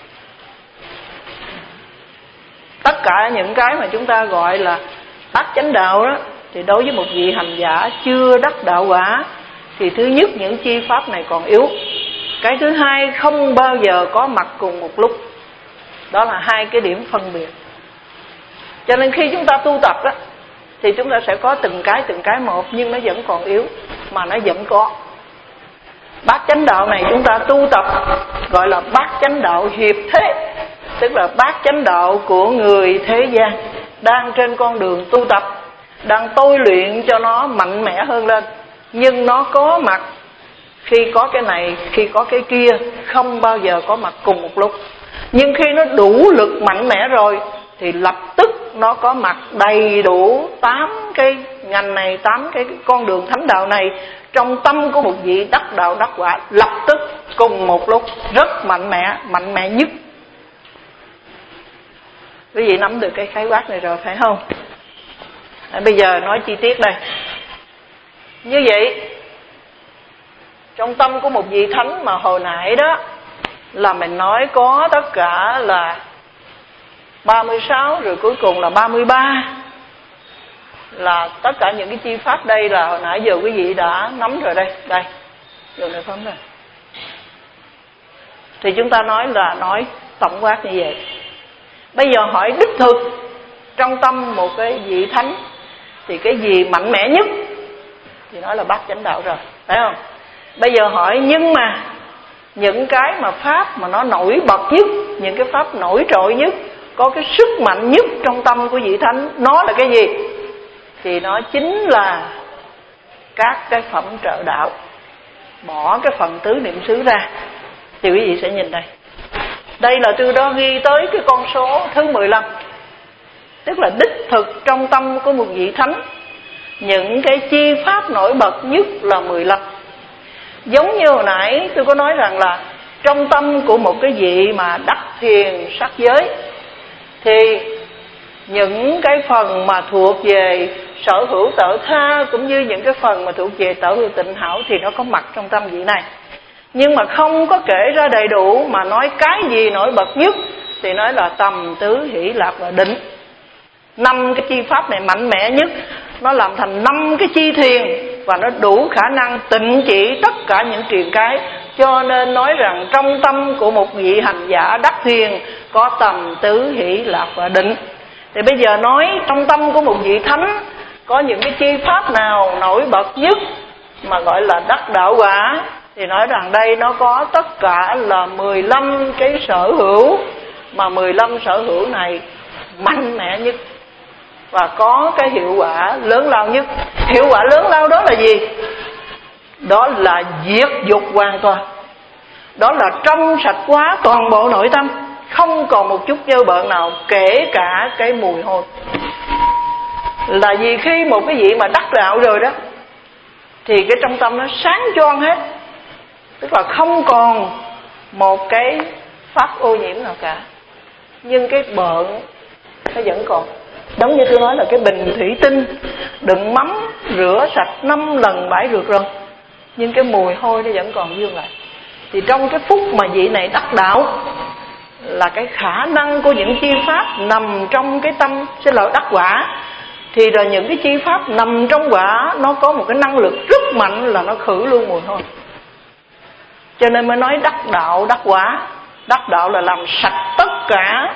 Tất cả những cái mà chúng ta gọi là bát chánh đạo đó, thì đối với một vị hành giả chưa đắc đạo quả thì thứ nhất những chi pháp này còn yếu. Cái thứ hai không bao giờ có mặt cùng một lúc. Đó là hai cái điểm phân biệt. Cho nên khi chúng ta tu tập đó, thì chúng ta sẽ có từng cái từng cái một, nhưng nó vẫn còn yếu, mà nó vẫn có. Bát chánh đạo này chúng ta tu tập gọi là bát chánh đạo hiệp thế, tức là bát chánh đạo của người thế gian đang trên con đường tu tập, đang tôi luyện cho nó mạnh mẽ hơn lên. Nhưng nó có mặt khi có cái này, khi có cái kia, không bao giờ có mặt cùng một lúc. Nhưng khi nó đủ lực mạnh mẽ rồi thì lập tức nó có mặt đầy đủ tám cái ngành này, tám cái con đường thánh đạo này trong tâm của một vị đắc đạo đắc quả, lập tức cùng một lúc, rất mạnh mẽ, mạnh mẽ nhất. Quý vị nắm được cái khái quát này rồi phải không? À, bây giờ nói chi tiết đây. Như vậy, trong tâm của một vị thánh mà hồi nãy đó là mình nói có tất cả là ba mươi sáu, rồi cuối cùng là ba mươi ba. Là tất cả những cái chi pháp đây là hồi nãy giờ quý vị đã nắm rồi đây. Đây, dùng này phóng rồi. Thì chúng ta nói là nói tổng quát như vậy. Bây giờ hỏi đích thực trong tâm một cái vị thánh thì cái gì mạnh mẽ nhất? Thì nói là bát chánh đạo rồi, phải không? Bây giờ hỏi, nhưng mà những cái mà pháp mà nó nổi bật nhất, những cái pháp nổi trội nhất, có cái sức mạnh nhất trong tâm của vị thánh, nó là cái gì? Thì nó chính là các cái phẩm trợ đạo. Bỏ cái phần tứ niệm xứ ra thì quý vị sẽ nhìn đây. Đây là từ đó ghi tới cái con số thứ mười lăm. Tức là đích thực trong tâm của một vị thánh, những cái chi pháp nổi bật nhất là mười lăm. Giống như hồi nãy tôi có nói rằng là trong tâm của một cái vị mà đắc thiền sắc giới, thì những cái phần mà thuộc về sở hữu tự tha cũng như những cái phần mà thuộc về sở hữu tịnh hảo thì nó có mặt trong tâm vị này. Nhưng mà không có kể ra đầy đủ, mà nói cái gì nổi bật nhất thì nói là tầm tứ hỷ lạc và định. Năm cái chi pháp này mạnh mẽ nhất, nó làm thành năm cái chi thiền và nó đủ khả năng tịnh chỉ tất cả những triền cái. Cho nên nói rằng trong tâm của một vị hành giả đắc thiền có tầm tứ hỷ lạc và định. Thì bây giờ nói trong tâm của một vị thánh có những cái chi pháp nào nổi bật nhất mà gọi là đắc đạo quả, thì nói rằng đây nó có tất cả là mười lăm cái sở hữu, mà mười lăm sở hữu này mạnh mẽ nhất và có cái hiệu quả lớn lao nhất. Hiệu quả lớn lao đó là gì? Đó là diệt dục hoàn toàn. Đó là trong sạch quá toàn bộ nội tâm, không còn một chút dơ bợn nào, kể cả cái mùi hôi. Là vì khi một cái vị mà đắc đạo rồi đó, thì cái trong tâm nó sáng choang hết. Tức là không còn một cái pháp ô nhiễm nào cả, nhưng cái bợn nó vẫn còn. Giống như tôi nói là cái bình thủy tinh đựng mắm rửa sạch năm lần bãi rượt rồi, nhưng cái mùi hôi nó vẫn còn vương lại. Thì trong cái phút mà vị này đắc đạo là cái khả năng của những chi pháp nằm trong cái tâm sẽ là đắc quả, thì rồi những cái chi pháp nằm trong quả nó có một cái năng lực rất mạnh là nó khử luôn mùi hôi. Cho nên mới nói đắc đạo đắc quả. Đắc đạo là làm sạch tất cả,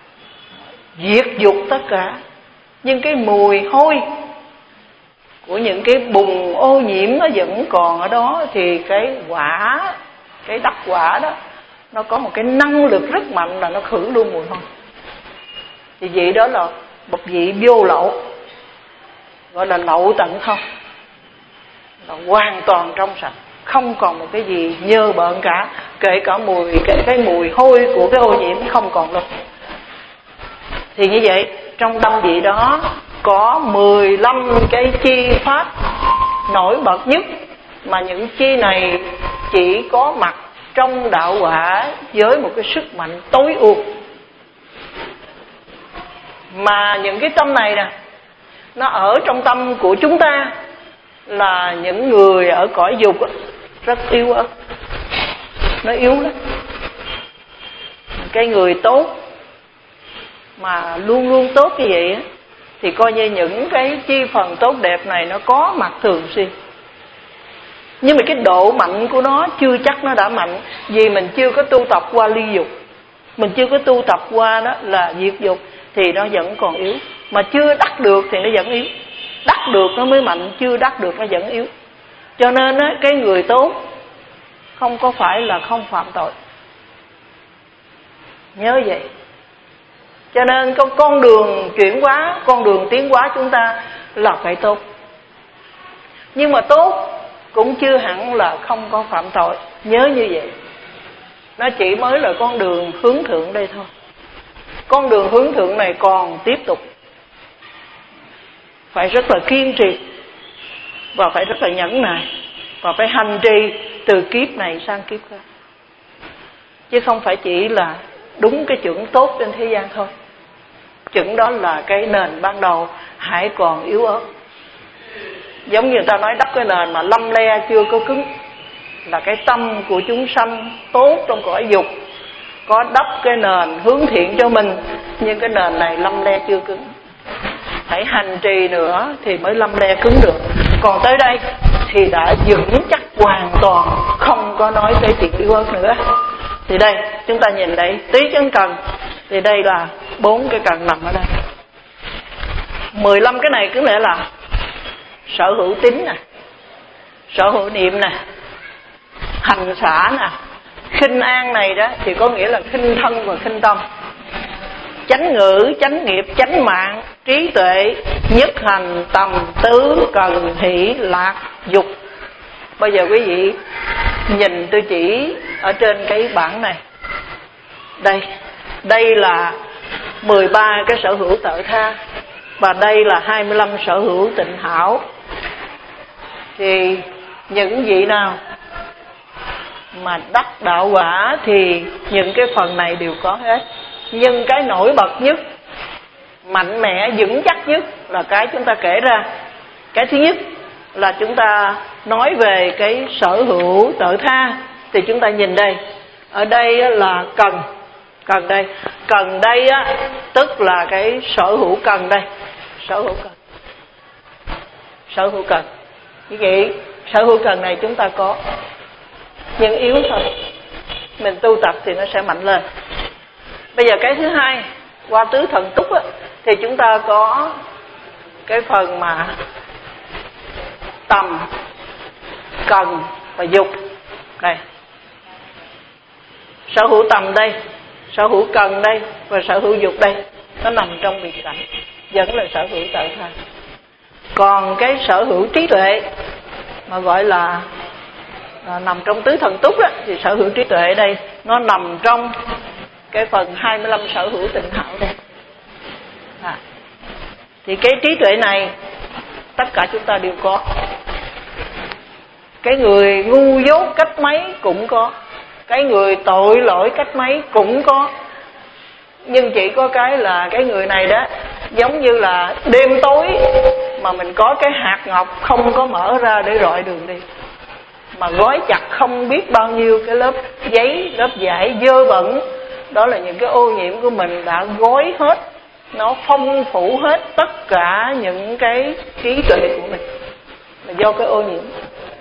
diệt dục tất cả, nhưng cái mùi hôi của những cái bùn ô nhiễm nó vẫn còn ở đó. Thì cái quả, cái đắc quả đó, nó có một cái năng lực rất mạnh là nó khử luôn mùi hôi. Thì vậy đó là một vị vô lậu, gọi là lậu tận không, là hoàn toàn trong sạch, không còn một cái gì nhơ bợn cả, kể cả mùi, kể cái mùi hôi của cái ô nhiễm không còn luôn. Thì như vậy trong tâm vị đó có mười lăm cái chi pháp nổi bật nhất, mà những chi này chỉ có mặt trong đạo quả với một cái sức mạnh tối ưu. Mà những cái tâm này nè, nó ở trong tâm của chúng ta là những người ở cõi dục rất yếu ớt, nó yếu lắm. Cái người tốt mà luôn luôn tốt như vậy á, thì coi như những cái chi phần tốt đẹp này nó có mặt thường xuyên. Nhưng mà cái độ mạnh của nó chưa chắc nó đã mạnh, vì mình chưa có tu tập qua ly dục, mình chưa có tu tập qua đó là diệt dục, thì nó vẫn còn yếu. Mà chưa đắc được thì nó vẫn yếu. Đắc được nó mới mạnh, chưa đắc được nó vẫn yếu. Cho nên á, cái người tốt không có phải là không phạm tội, nhớ vậy. Cho nên con, con đường chuyển hóa, con đường tiến hóa chúng ta là phải tốt. Nhưng mà tốt cũng chưa hẳn là không có phạm tội, nhớ như vậy. Nó chỉ mới là con đường hướng thượng đây thôi. Con đường hướng thượng này còn tiếp tục, phải rất là kiên trì, và phải rất là nhẫn nại, và phải hành trì từ kiếp này sang kiếp khác. Chứ không phải chỉ là đúng cái chuẩn tốt trên thế gian thôi. Chuẩn đó là cái nền ban đầu hãy còn yếu ớt. Giống như người ta nói đắp cái nền mà lăm le chưa có cứng, là cái tâm của chúng sanh tốt trong cõi dục có đắp cái nền hướng thiện cho mình, nhưng cái nền này lăm le chưa cứng. Phải hành trì nữa thì mới lăm le cứng được. Còn tới đây thì đã vững chắc hoàn toàn, không có nói tới chuyện yếu ớt nữa. Thì đây chúng ta nhìn đây, tý chân cần, thì đây là bốn cái cần nằm ở đây. Mười lăm cái này cứ lẽ là sở hữu tín nè, sở hữu niệm nè, hành xả nè, khinh an này đó thì có nghĩa là khinh thân và khinh tâm. Chánh ngữ, chánh nghiệp, chánh mạng, trí tuệ, nhất hành, tầm, tứ, cần, hỷ, lạc, dục. Bây giờ quý vị nhìn tôi chỉ ở trên cái bảng này. Đây, đây là mười ba cái sở hữu tự tha, và đây là hai mươi lăm sở hữu tịnh hảo. Thì những vị nào mà đắc đạo quả thì những cái phần này đều có hết. Nhưng cái nổi bật nhất, mạnh mẽ, vững chắc nhất là cái chúng ta kể ra. Cái thứ nhất là chúng ta nói về cái sở hữu tự tha. Thì chúng ta nhìn đây, ở đây là cần. Cần đây, cần đây á, tức là cái sở hữu cần đây. Sở hữu cần, sở hữu cần. Như vậy, sở hữu cần này chúng ta có, nhưng yếu thôi. Mình tu tập thì nó sẽ mạnh lên. Bây giờ cái thứ hai, qua tứ thần túc á, thì chúng ta có cái phần mà tầm, cần và dục. Đây, sở hữu tầm đây, sở hữu cần đây và sở hữu dục đây, nó nằm trong biệt cảnh, vẫn là sở hữu tự tha. Còn cái sở hữu trí tuệ mà gọi là, là nằm trong tứ thần túc á, thì sở hữu trí tuệ ở đây nó nằm trong cái phần hai mươi lăm sở hữu tịnh hảo đây. À, thì cái trí tuệ này tất cả chúng ta đều có. Cái người ngu dốt cách mấy cũng có, cái người tội lỗi cách mấy cũng có. Nhưng chỉ có cái là cái người này đó, giống như là đêm tối mà mình có cái hạt ngọc không có mở ra để rọi đường đi, mà gói chặt không biết bao nhiêu cái lớp giấy, lớp vải dơ bẩn. Đó là những cái ô nhiễm của mình đã gói hết, nó phong phủ hết tất cả những cái trí tuệ của mình, là do cái ô nhiễm.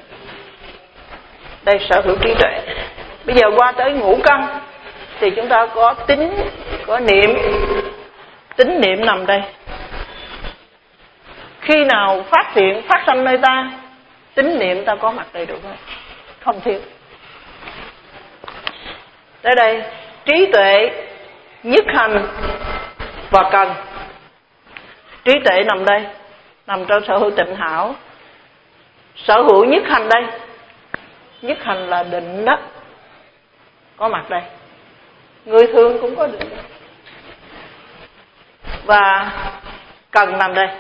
Đây, sở hữu trí tuệ. Bây giờ qua tới ngũ căn thì chúng ta có tính, có niệm. Tính niệm nằm đây. Khi nào phát hiện, phát sanh nơi ta, tính niệm ta có mặt đầy đủ hết, không thiếu. Tới đây, trí tuệ, nhất hành và cần. Trí tuệ nằm đây, nằm trong sở hữu tịnh hảo. Sở hữu nhất hành đây, nhất hành là định đó, có mặt đây. Người thường cũng có định. Và cần nằm đây.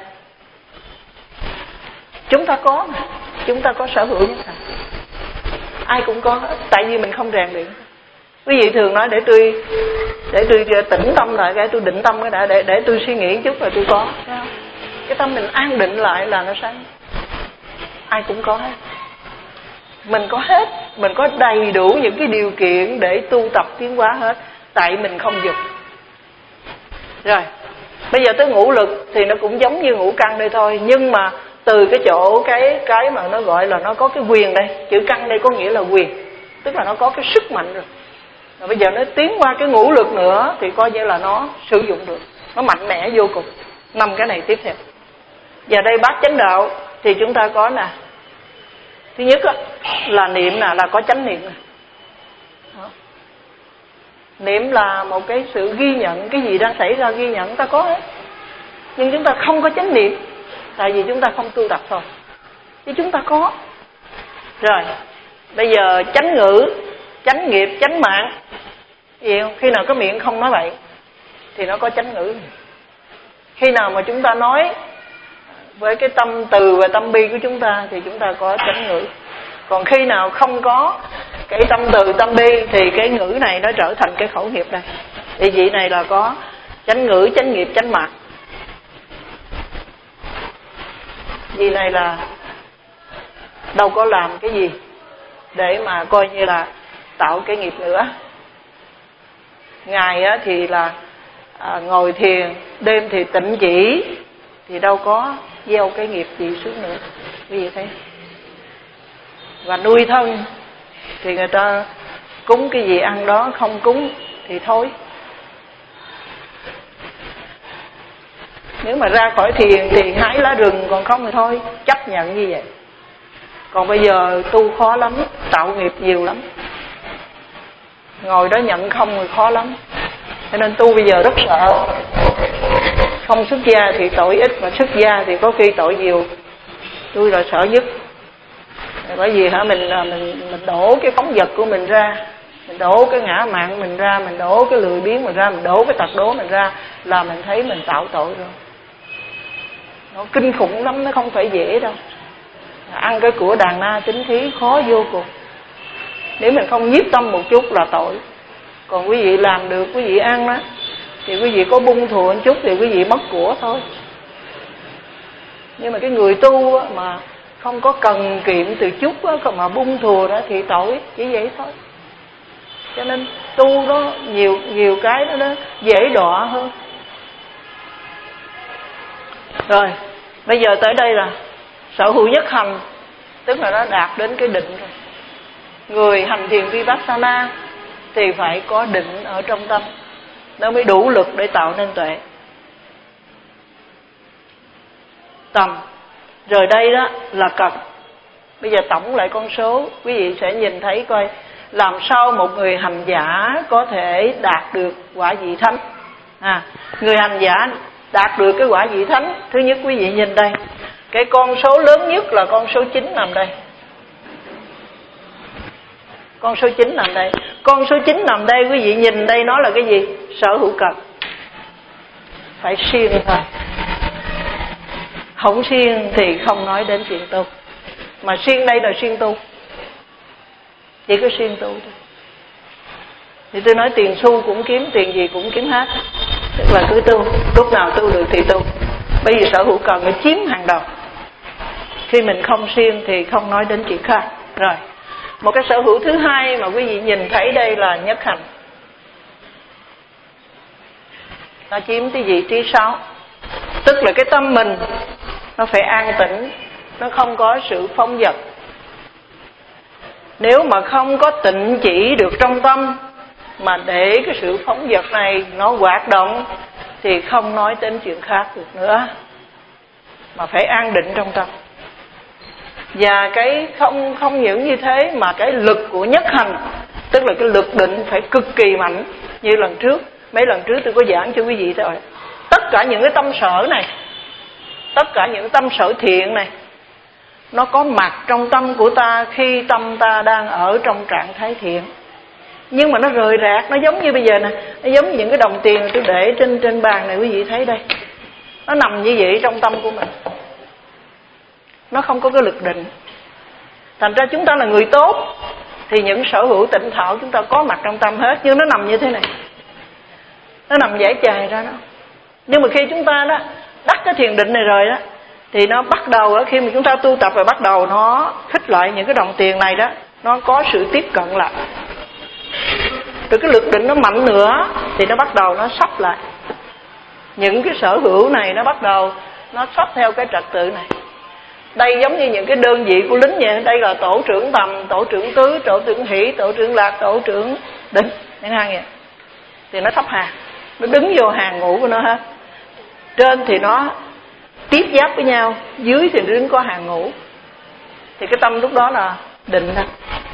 Chúng ta có, chúng ta có sở hữu nhất hành. Ai cũng có hết, tại vì mình không rèn luyện. Quý vị thường nói để tôi để tôi tĩnh tâm lại, cái tôi định tâm cái đã, để để tôi suy nghĩ chút rồi tôi có. Cái tâm mình an định lại là nó sáng. Ai cũng có hết. Mình có hết, mình có đầy đủ những cái điều kiện để tu tập tiến hóa hết, tại mình không dùng. Rồi, bây giờ tới ngũ lực thì nó cũng giống như ngũ căn đây thôi, nhưng mà từ cái chỗ cái cái mà nó gọi là nó có cái quyền đây, chữ căn đây có nghĩa là quyền, tức là nó có cái sức mạnh rồi. Rồi bây giờ nó tiến qua cái ngũ lực nữa thì coi như là nó sử dụng được, nó mạnh mẽ vô cùng. Năm cái này tiếp theo. Giờ đây bát chánh đạo thì chúng ta có nè. Thứ nhất á, là niệm nè, là có chánh niệm nè. Niệm là một cái sự ghi nhận cái gì đang xảy ra, ghi nhận ta có hết. Nhưng chúng ta không có chánh niệm, tại vì chúng ta không tu tập thôi. Chứ chúng ta có. Rồi, bây giờ chánh ngữ, chánh nghiệp, chánh mạng. Gì không? Khi nào cái miệng không nói bậy thì nó có chánh ngữ. Khi nào mà chúng ta nói với cái tâm từ và tâm bi của chúng ta thì chúng ta có chánh ngữ. Còn khi nào không có cái tâm từ tâm bi thì cái ngữ này nó trở thành cái khẩu nghiệp đây. Thì vị này là có chánh ngữ, chánh nghiệp, chánh mạng. Vị này là đâu có làm cái gì để mà coi như là tạo cái nghiệp nữa. Ngày á thì là à, ngồi thiền, đêm thì tịnh chỉ, thì đâu có gieo cái nghiệp gì xuống nữa. Vì thế. Và nuôi thân thì người ta cúng cái gì ăn đó, không cúng thì thôi. Nếu mà ra khỏi thiền thì hái lá rừng, còn không thì thôi, chấp nhận như vậy. Còn bây giờ tu khó lắm, tạo nghiệp nhiều lắm, ngồi đó nhận không rồi khó lắm. Cho nên tu bây giờ rất sợ. Không xuất gia thì tội ít, mà xuất gia thì có khi tội nhiều. Tôi là sợ nhất. Bởi vì hả mình mình mình đổ cái phóng vật của mình ra, mình đổ cái ngã mạn của mình ra, mình đổ cái lười biếng mình ra, mình đổ cái tật đố mình ra, là mình thấy mình tạo tội rồi. Nó kinh khủng lắm, nó không phải dễ đâu. Ăn cái của đàn na chính khí khó vô cùng. Nếu mình không nhiếp tâm một chút là tội. Còn quý vị làm được, quý vị ăn đó, thì quý vị có bung thùa một chút thì quý vị mất của thôi. Nhưng mà cái người tu mà không có cần kiệm từ chút á, mà bung thùa đó thì tội, chỉ vậy thôi. Cho nên tu đó nhiều nhiều cái đó, đó dễ đọa hơn. Rồi, bây giờ tới đây là sở hữu nhất hành, tức là nó đạt đến cái định rồi. Người hành thiền Vipassana thì phải có định ở trong tâm, nó mới đủ lực để tạo nên tuệ. Tầm. Rồi đây đó là cần. Bây giờ tổng lại con số, quý vị sẽ nhìn thấy coi làm sao một người hành giả có thể đạt được quả vị thánh. À, người hành giả đạt được cái quả vị thánh, thứ nhất quý vị nhìn đây, cái con số lớn nhất là con số chín nằm đây. Con số chín nằm đây. Con số chín nằm đây, quý vị nhìn đây, nó là cái gì? Sở hữu cần. Phải siêng thôi. Không siêng thì không nói đến chuyện tu. Mà siêng đây là siêng tu, chỉ có siêng tu thôi. Thì tôi nói tiền xu cũng kiếm, tiền gì cũng kiếm hết. Tức là cứ tu, lúc nào tu được thì tu. Bởi vì sở hữu cần nó chiếm hàng đầu. Khi mình không siêng thì không nói đến chuyện khác. Rồi, một cái sở hữu thứ hai mà quý vị nhìn thấy đây là nhất hành. Nó chiếm cái vị trí sáu. Tức là cái tâm mình nó phải an tĩnh, nó không có sự phóng dật. Nếu mà không có tịnh chỉ được trong tâm, mà để cái sự phóng dật này nó hoạt động, thì không nói đến chuyện khác được nữa, mà phải an định trong tâm. Và cái không không những như thế mà cái lực của nhất hành, tức là cái lực định phải cực kỳ mạnh. Như lần trước, mấy lần trước tôi có giảng cho quý vị rồi. Tất cả những cái tâm sở này, tất cả những tâm sở thiện này, nó có mặt trong tâm của ta khi tâm ta đang ở trong trạng thái thiện. Nhưng mà nó rời rạc, nó giống như bây giờ nè, nó giống như những cái đồng tiền tôi để trên trên bàn này, quý vị thấy đây. Nó nằm như vậy trong tâm của mình. Nó không có cái lực định. Thành ra chúng ta là người tốt thì những sở hữu tịnh thảo chúng ta có mặt trong tâm hết, nhưng nó nằm như thế này. Nó nằm giải chài ra đó. Nhưng mà khi chúng ta đó đắc cái thiền định này rồi đó, thì nó bắt đầu đó, khi mà chúng ta tu tập rồi bắt đầu nó khích lại những cái đồng tiền này đó, nó có sự tiếp cận lại. Rồi cái lực định nó mạnh nữa thì nó bắt đầu nó sắp lại. Những cái sở hữu này nó bắt đầu nó sắp theo cái trật tự này. Đây giống như những cái đơn vị của lính vậy. Đây là tổ trưởng tầm, tổ trưởng tứ, tổ trưởng hỷ, tổ trưởng lạc, tổ trưởng định, những hàng vậy. Thì nó sắp hàng, nó đứng vô hàng ngũ của nó hết. Trên thì nó tiếp giáp với nhau, dưới thì nó đứng có hàng ngũ. Thì cái tâm lúc đó là định thôi.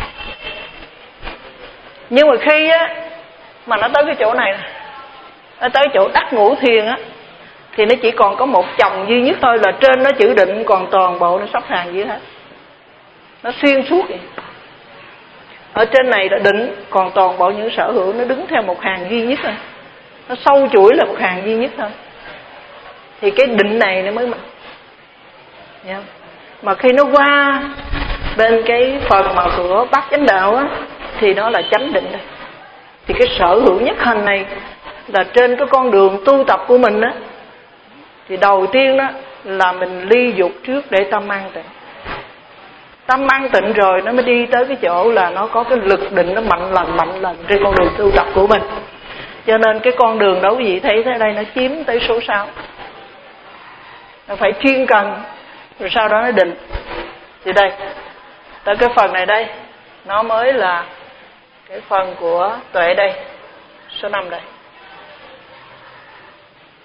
Nhưng mà khi á mà nó tới cái chỗ này, nó tới chỗ đắc ngũ thiền á, thì nó chỉ còn có một chồng duy nhất thôi, là trên nó chữ định, còn toàn bộ nó sắp hàng dưới hết. Nó xuyên suốt vậy. Ở trên này là định, còn toàn bộ những sở hữu nó đứng theo một hàng duy nhất thôi. Nó sâu chuỗi là một hàng duy nhất thôi. Thì cái định này nó mới mạnh. Yeah. Mà khi nó qua bên cái phần mà của bát chánh đạo á, thì nó là chánh định đây. Thì cái sở hữu nhất hành này là trên cái con đường tu tập của mình á, thì đầu tiên đó là mình ly dục trước để tâm an tịnh. Tâm an tịnh rồi nó mới đi tới cái chỗ là nó có cái lực định nó mạnh lần mạnh lần trên con đường tu tập của mình. Cho nên cái con đường đó quý vị thấy thế đây nó chiếm tới số sáu. Nó phải chuyên cần, rồi sau đó nó định. Thì đây, tới cái phần này đây, nó mới là cái phần của tuệ đây, số năm đây.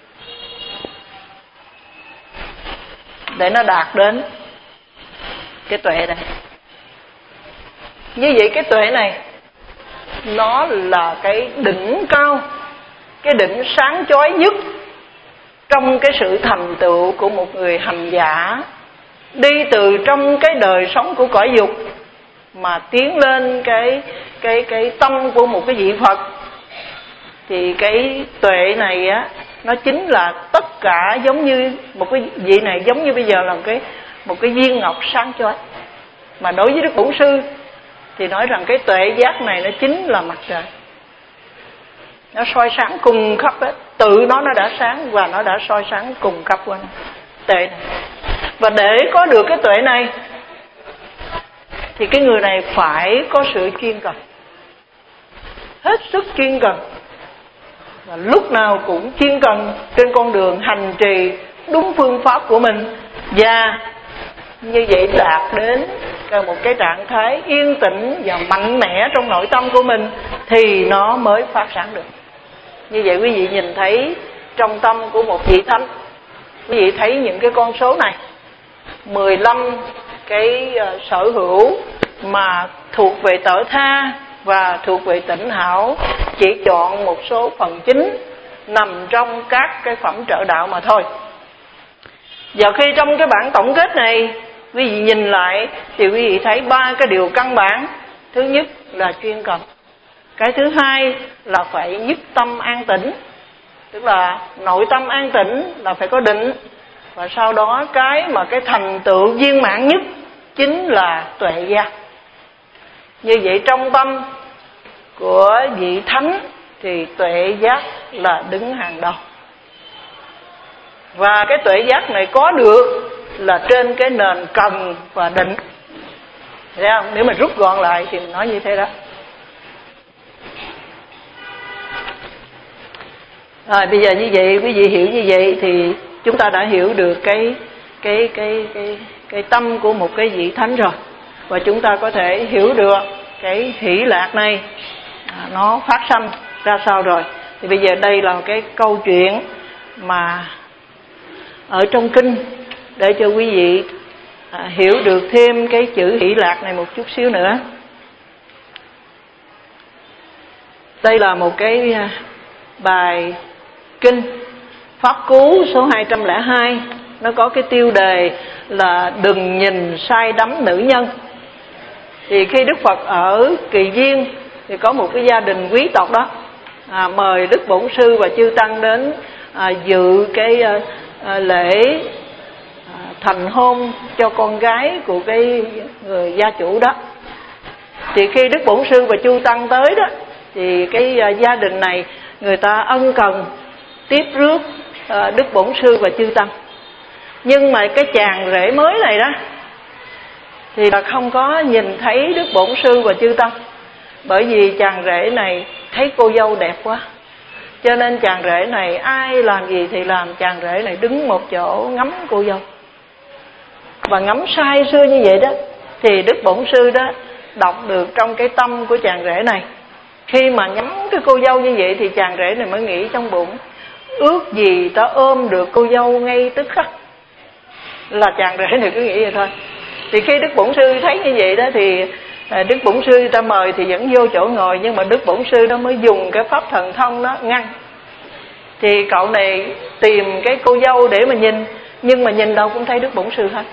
Để nó đạt đến cái tuệ này. Như vậy cái tuệ này nó là cái đỉnh cao, cái đỉnh sáng chói nhất trong cái sự thành tựu của một người hành giả, đi từ trong cái đời sống của cõi dục mà tiến lên cái cái cái tâm của một cái vị Phật. Thì cái tuệ này á, nó chính là tất cả, giống như một cái vị này giống như bây giờ là một cái một cái viên ngọc sáng chói. Mà đối với Đức Bổn Sư thì nói rằng cái tuệ giác này nó chính là mặt trời, nó soi sáng cùng khắp ấy. Tự nó nó đã sáng và nó đã soi sáng cùng khắp quanh tuệ này. Và để có được cái tuệ này thì cái người này phải có sự chuyên cần, hết sức chuyên cần, và lúc nào cũng chuyên cần trên con đường hành trì đúng phương pháp của mình. Và như vậy đạt đến một cái trạng thái yên tĩnh và mạnh mẽ trong nội tâm của mình thì nó mới phát sáng được. Như vậy quý vị nhìn thấy trong tâm của một vị thánh, quý vị thấy những cái con số này, mười lăm cái sở hữu mà thuộc về Tở Tha và thuộc về Tịnh Hảo, chỉ chọn một số phần chính nằm trong các cái phẩm trợ đạo mà thôi. Và khi trong cái bản tổng kết này quý vị nhìn lại thì quý vị thấy ba cái điều căn bản. Thứ nhất là chuyên cần. Cái thứ hai là phải nhất tâm an tĩnh, tức là nội tâm an tĩnh là phải có định. Và sau đó cái mà cái thành tựu viên mãn nhất chính là tuệ giác. Như vậy trong tâm của vị thánh thì tuệ giác là đứng hàng đầu. Và cái tuệ giác này có được là trên cái nền cần và định. Thấy không? Nếu mà rút gọn lại thì mình nói như thế đó. Rồi bây giờ như vậy, quý vị hiểu như vậy thì chúng ta đã hiểu được cái cái cái cái cái tâm của một cái vị thánh rồi. Và chúng ta có thể hiểu được cái hỷ lạc này à, nó phát sanh ra sao rồi. Thì bây giờ đây là một cái câu chuyện mà ở trong kinh để cho quý vị à, hiểu được thêm cái chữ hỷ lạc này một chút xíu nữa. Đây là một cái bài kinh Pháp Cú số hai trăm lẻ hai. Nó có cái tiêu đề là đừng nhìn sai đắm nữ nhân. Thì khi Đức Phật ở Kỳ Viên thì có một cái gia đình quý tộc đó à, mời Đức Bổn Sư và chư tăng đến à, dự cái à, à, lễ à, thành hôn cho con gái của cái người gia chủ đó. Thì khi Đức Bổn Sư và chư tăng tới đó thì cái à, gia đình này người ta ân cần tiếp rước à, Đức Bổn Sư và chư tăng. Nhưng mà cái chàng rể mới này đó thì là không có nhìn thấy Đức Bổn Sư và chư tăng. Bởi vì chàng rể này thấy cô dâu đẹp quá, cho nên chàng rể này ai làm gì thì làm, chàng rể này đứng một chỗ ngắm cô dâu. Và ngắm say sưa như vậy đó thì Đức Bổn Sư đó đọc được trong cái tâm của chàng rể này. Khi mà ngắm cái cô dâu như vậy thì chàng rể này mới nghĩ trong bụng, ước gì ta ôm được cô dâu ngay tức khắc. Là chàng rể này cứ nghĩ vậy thôi. Thì khi Đức Bổn Sư thấy như vậy đó thì Đức Bổn Sư ta mời thì vẫn vô chỗ ngồi, nhưng mà Đức Bổn Sư đó mới dùng cái pháp thần thông đó ngăn. Thì cậu này tìm cái cô dâu để mà nhìn, nhưng mà nhìn đâu cũng thấy Đức Bổn Sư hết.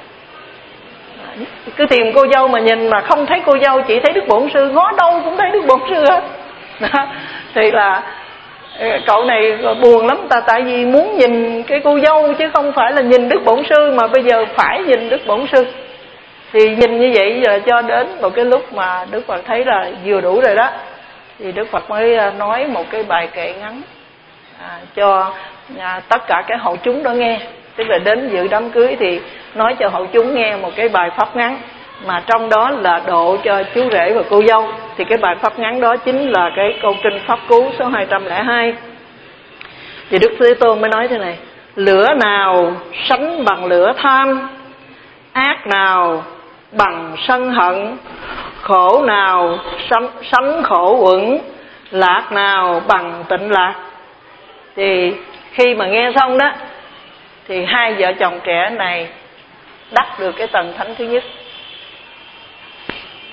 Cứ tìm cô dâu mà nhìn mà không thấy cô dâu, chỉ thấy Đức Bổn Sư, ngó đâu cũng thấy Đức Bổn Sư hết đó. Thì là cậu này buồn lắm, ta tại vì muốn nhìn cái cô dâu chứ không phải là nhìn Đức Bổn Sư, mà bây giờ phải nhìn Đức Bổn Sư. Thì nhìn như vậy giờ cho đến một cái lúc mà Đức Phật thấy là vừa đủ rồi đó, thì Đức Phật mới nói một cái bài kệ ngắn à, cho à, tất cả cái hậu chúng đó nghe. Tức là đến dự đám cưới thì nói cho hậu chúng nghe một cái bài pháp ngắn, mà trong đó là độ cho chú rể và cô dâu. Thì cái bài pháp ngắn đó chính là cái câu kinh Pháp Cú số hai trăm lẻ hai. Thì Đức Thế Tôn mới nói thế này: lửa nào sánh bằng lửa tham, ác nào bằng sân hận, khổ nào sánh, sánh khổ uẩn, lạc nào bằng tịnh lạc. Thì khi mà nghe xong đó thì hai vợ chồng trẻ này đắc được cái tầng thánh thứ nhất.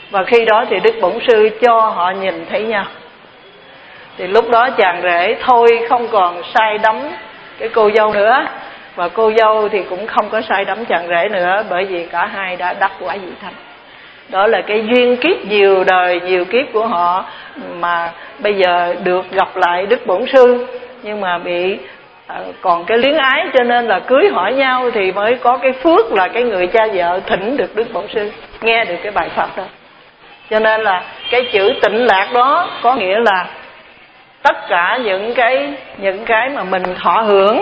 Và khi đó thì Đức Bổn Sư cho họ nhìn thấy nhau. Thì lúc đó chàng rể thôi không còn say đắm cái cô dâu nữa, và cô dâu thì cũng không có say đắm chàng rể nữa, bởi vì cả hai đã đắc quả vị thánh. Đó là cái duyên kiếp nhiều đời nhiều kiếp của họ mà bây giờ được gặp lại Đức Bổn Sư, nhưng mà bị à, còn cái luyến ái, cho nên là cưới hỏi nhau thì mới có cái phước là cái người cha vợ thỉnh được Đức Bổn Sư nghe được cái bài pháp đó. Cho nên là cái chữ tịnh lạc đó có nghĩa là tất cả những cái những cái mà mình thọ hưởng,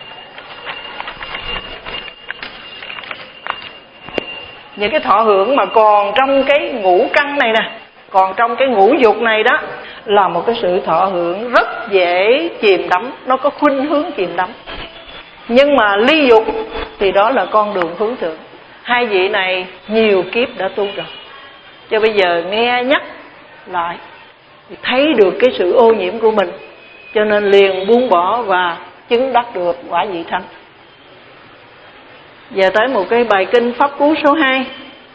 những cái thọ hưởng mà còn trong cái ngũ căn này nè, còn trong cái ngũ dục này đó, là một cái sự thọ hưởng rất dễ chìm đắm, nó có khuynh hướng chìm đắm. Nhưng mà ly dục thì đó là con đường hướng thượng. Hai vị này nhiều kiếp đã tu rồi, cho bây giờ nghe nhắc lại thì thấy được cái sự ô nhiễm của mình, cho nên liền buông bỏ và chứng đắc được quả vị thánh. Giờ tới một cái bài kinh Pháp Cú số hai.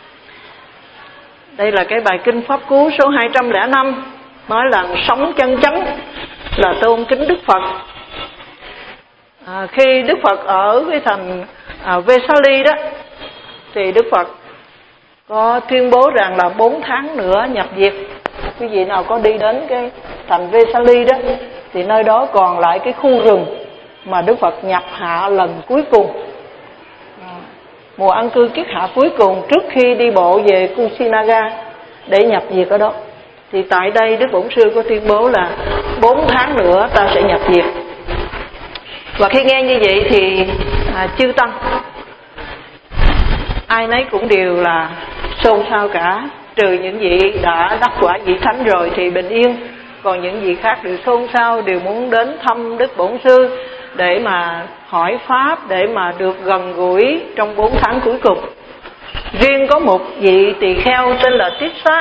Đây là cái bài kinh Pháp Cú số hai trăm lẻ năm, nói là sống chân chánh là tôn kính Đức Phật. À, khi Đức Phật ở cái thành à, Vesali đó, thì Đức Phật có tuyên bố rằng là bốn tháng nữa nhập diệt. Quý vị nào có đi đến cái thành Vesali đó, thì nơi đó còn lại cái khu rừng mà Đức Phật nhập hạ lần cuối cùng, à, mùa an cư kiết hạ cuối cùng trước khi đi bộ về Kusinaga để nhập diệt ở đó. Thì tại đây Đức Bổn Sư có tuyên bố là bốn tháng nữa ta sẽ nhập diệt. Và khi nghe như vậy thì à, chư tăng ai nấy cũng đều là xôn xao cả, trừ những vị đã đắc quả vị thánh rồi thì bình yên, còn những vị khác đều xôn xao, đều muốn đến thăm Đức Bổn Sư để mà hỏi pháp, để mà được gần gũi trong bốn tháng cuối cùng. Riêng có một vị tỳ kheo tên là Tiết Xá,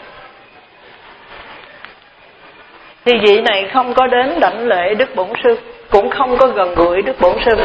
thì vị này không có đến đảnh lễ Đức Bổn Sư, cũng không có gần gũi Đức Bổn Sư,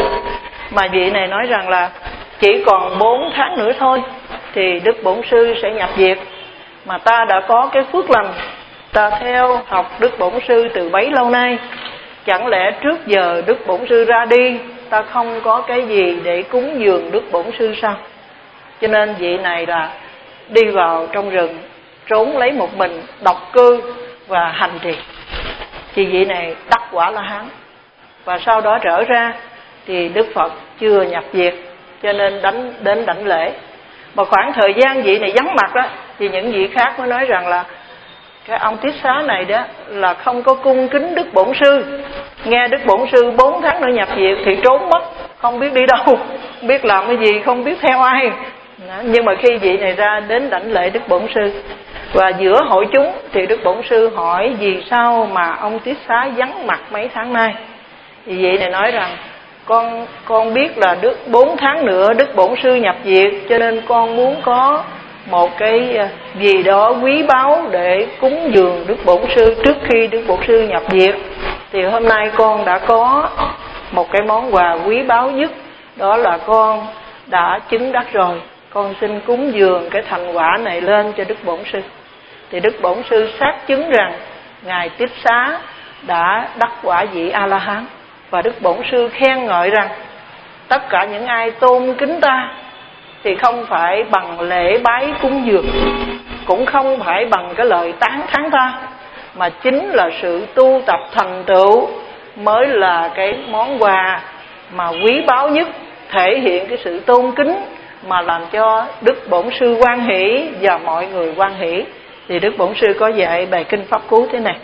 mà vị này nói rằng là chỉ còn bốn tháng nữa thôi thì Đức Bổn Sư sẽ nhập diệt, mà ta đã có cái phước lành, ta theo học Đức Bổn Sư từ bấy lâu nay, chẳng lẽ trước giờ Đức Bổn Sư ra đi ta không có cái gì để cúng dường Đức Bổn Sư sao? Cho nên vị này là đi vào trong rừng, trốn lấy một mình, độc cư và hành trì. Thì vị này đắc quả La Hán, và sau đó trở ra thì Đức Phật chưa nhập diệt, cho nên đánh đến đảnh lễ. Mà khoảng thời gian vị này vắng mặt đó, thì những vị khác mới nói rằng là cái ông Tiết Xá này đó là không có cung kính Đức Bổn Sư, nghe Đức Bổn Sư bốn tháng nữa nhập diệt thì trốn mất, không biết đi đâu, không biết làm cái gì, không biết theo ai. Nhưng mà khi vị này ra đến đảnh lễ Đức Bổn Sư, và giữa hội chúng thì Đức Bổn Sư hỏi vì sao mà ông Tiết Xá vắng mặt mấy tháng nay. Thì vị này nói rằng con con biết là Đức bốn tháng nữa Đức Bổn Sư nhập diệt, cho nên con muốn có một cái gì đó quý báu để cúng dường Đức Bổn Sư trước khi Đức Bổn Sư nhập diệt. Thì hôm nay con đã có một cái món quà quý báu nhất, đó là con đã chứng đắc rồi, con xin cúng dường cái thành quả này lên cho Đức Bổn Sư. Thì Đức Bổn Sư xác chứng rằng ngài Tiết Xá đã đắc quả vị A La Hán, và Đức Bổn Sư khen ngợi rằng tất cả những ai tôn kính ta thì không phải bằng lễ bái cúng dường, cũng không phải bằng cái lời tán thán ta, mà chính là sự tu tập thành tựu mới là cái món quà mà quý báu nhất, thể hiện cái sự tôn kính mà làm cho Đức Bổn Sư hoan hỷ và mọi người hoan hỷ. Thì Đức Bổn Sư có dạy bài kinh Pháp Cú thế này: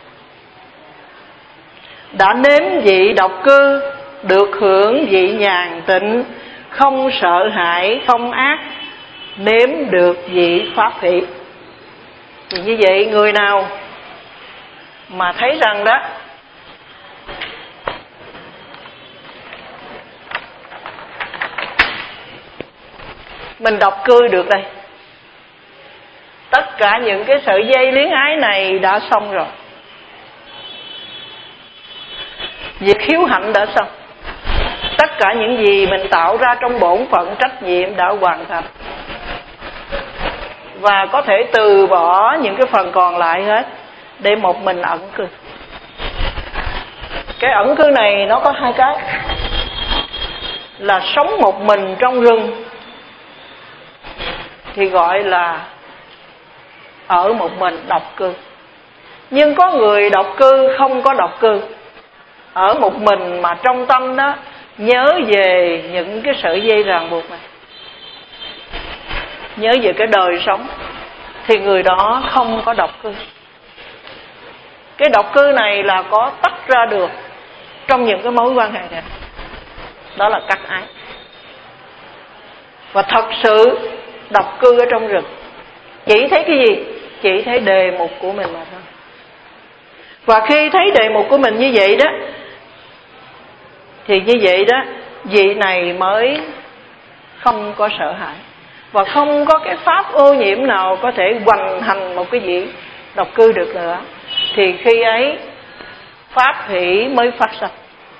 đã nếm vị độc cư, được hưởng vị nhàn tịnh, không sợ hãi không ác, nếm được vị pháp thị. Thì như vậy người nào mà thấy rằng đó mình độc cư được đây, tất cả những cái sợi dây luyến ái này đã xong rồi, việc hiếu hạnh đã xong, tất cả những gì mình tạo ra trong bổn phận trách nhiệm đã hoàn thành. và có thể từ bỏ những cái phần còn lại hết để một mình ẩn cư. Cái ẩn cư này nó có hai cái, là sống một mình trong rừng thì gọi là ở một mình độc cư. Nhưng có người độc cư không có độc cư, ở một mình mà trong tâm đó nhớ về những cái sợi dây ràng buộc này, nhớ về cái đời sống, thì người đó không có độc cư. Cái độc cư này là có tách ra được trong những cái mối quan hệ này, đó là cắt ái. Và thật sự độc cư ở trong rừng chỉ thấy cái gì? Chỉ thấy đề mục của mình mà thôi. Và khi thấy đề mục của mình như vậy đó, thì như vậy đó, vị này mới không có sợ hãi, và không có cái pháp ô nhiễm nào có thể hoành hành một cái vị độc cư được nữa. Thì khi ấy pháp hỷ mới phát sinh.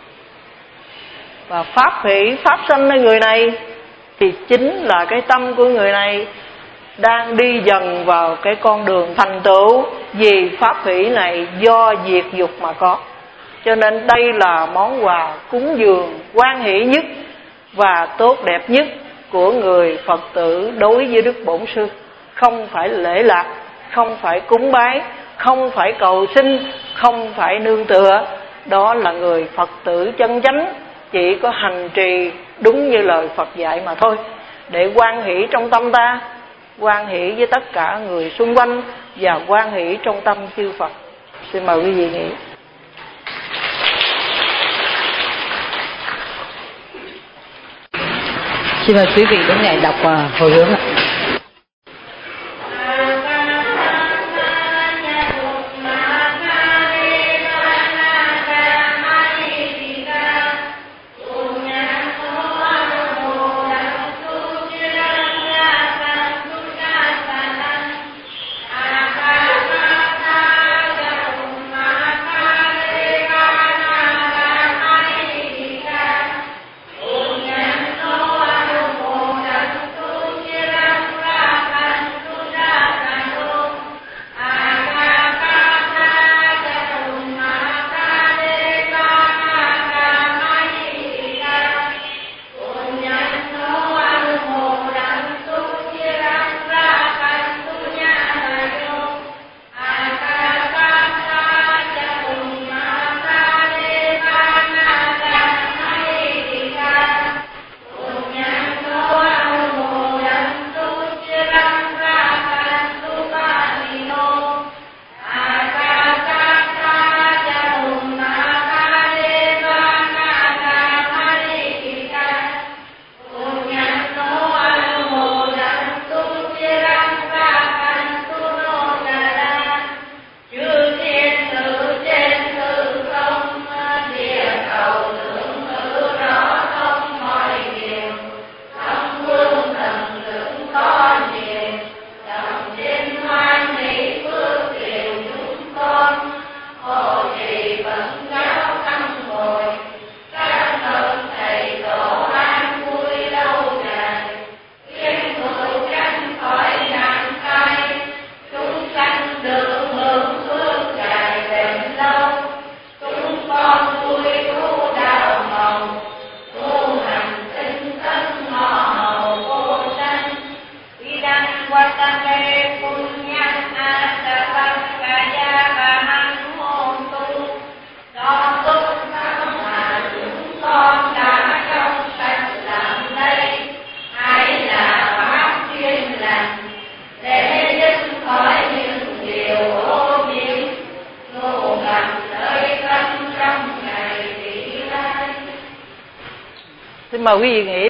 Và pháp hỷ phát sinh nơi người này thì chính là cái tâm của người này đang đi dần vào cái con đường thành tựu. Vì pháp hỷ này do diệt dục mà có, cho nên đây là món quà cúng dường hoan hỷ nhất và tốt đẹp nhất của người Phật tử đối với Đức Bổn Sư. Không phải lễ lạc, không phải cúng bái, không phải cầu xin, không phải nương tựa. Đó là người Phật tử chân chánh, chỉ có hành trì đúng như lời Phật dạy mà thôi, để hoan hỷ trong tâm ta, hoan hỷ với tất cả người xung quanh, và hoan hỷ trong tâm chư Phật. Xin mời quý vị nghĩ. Xin mời quý vị đến ngày đọc hồi hướng ạ. Xin mời quý vị nghĩ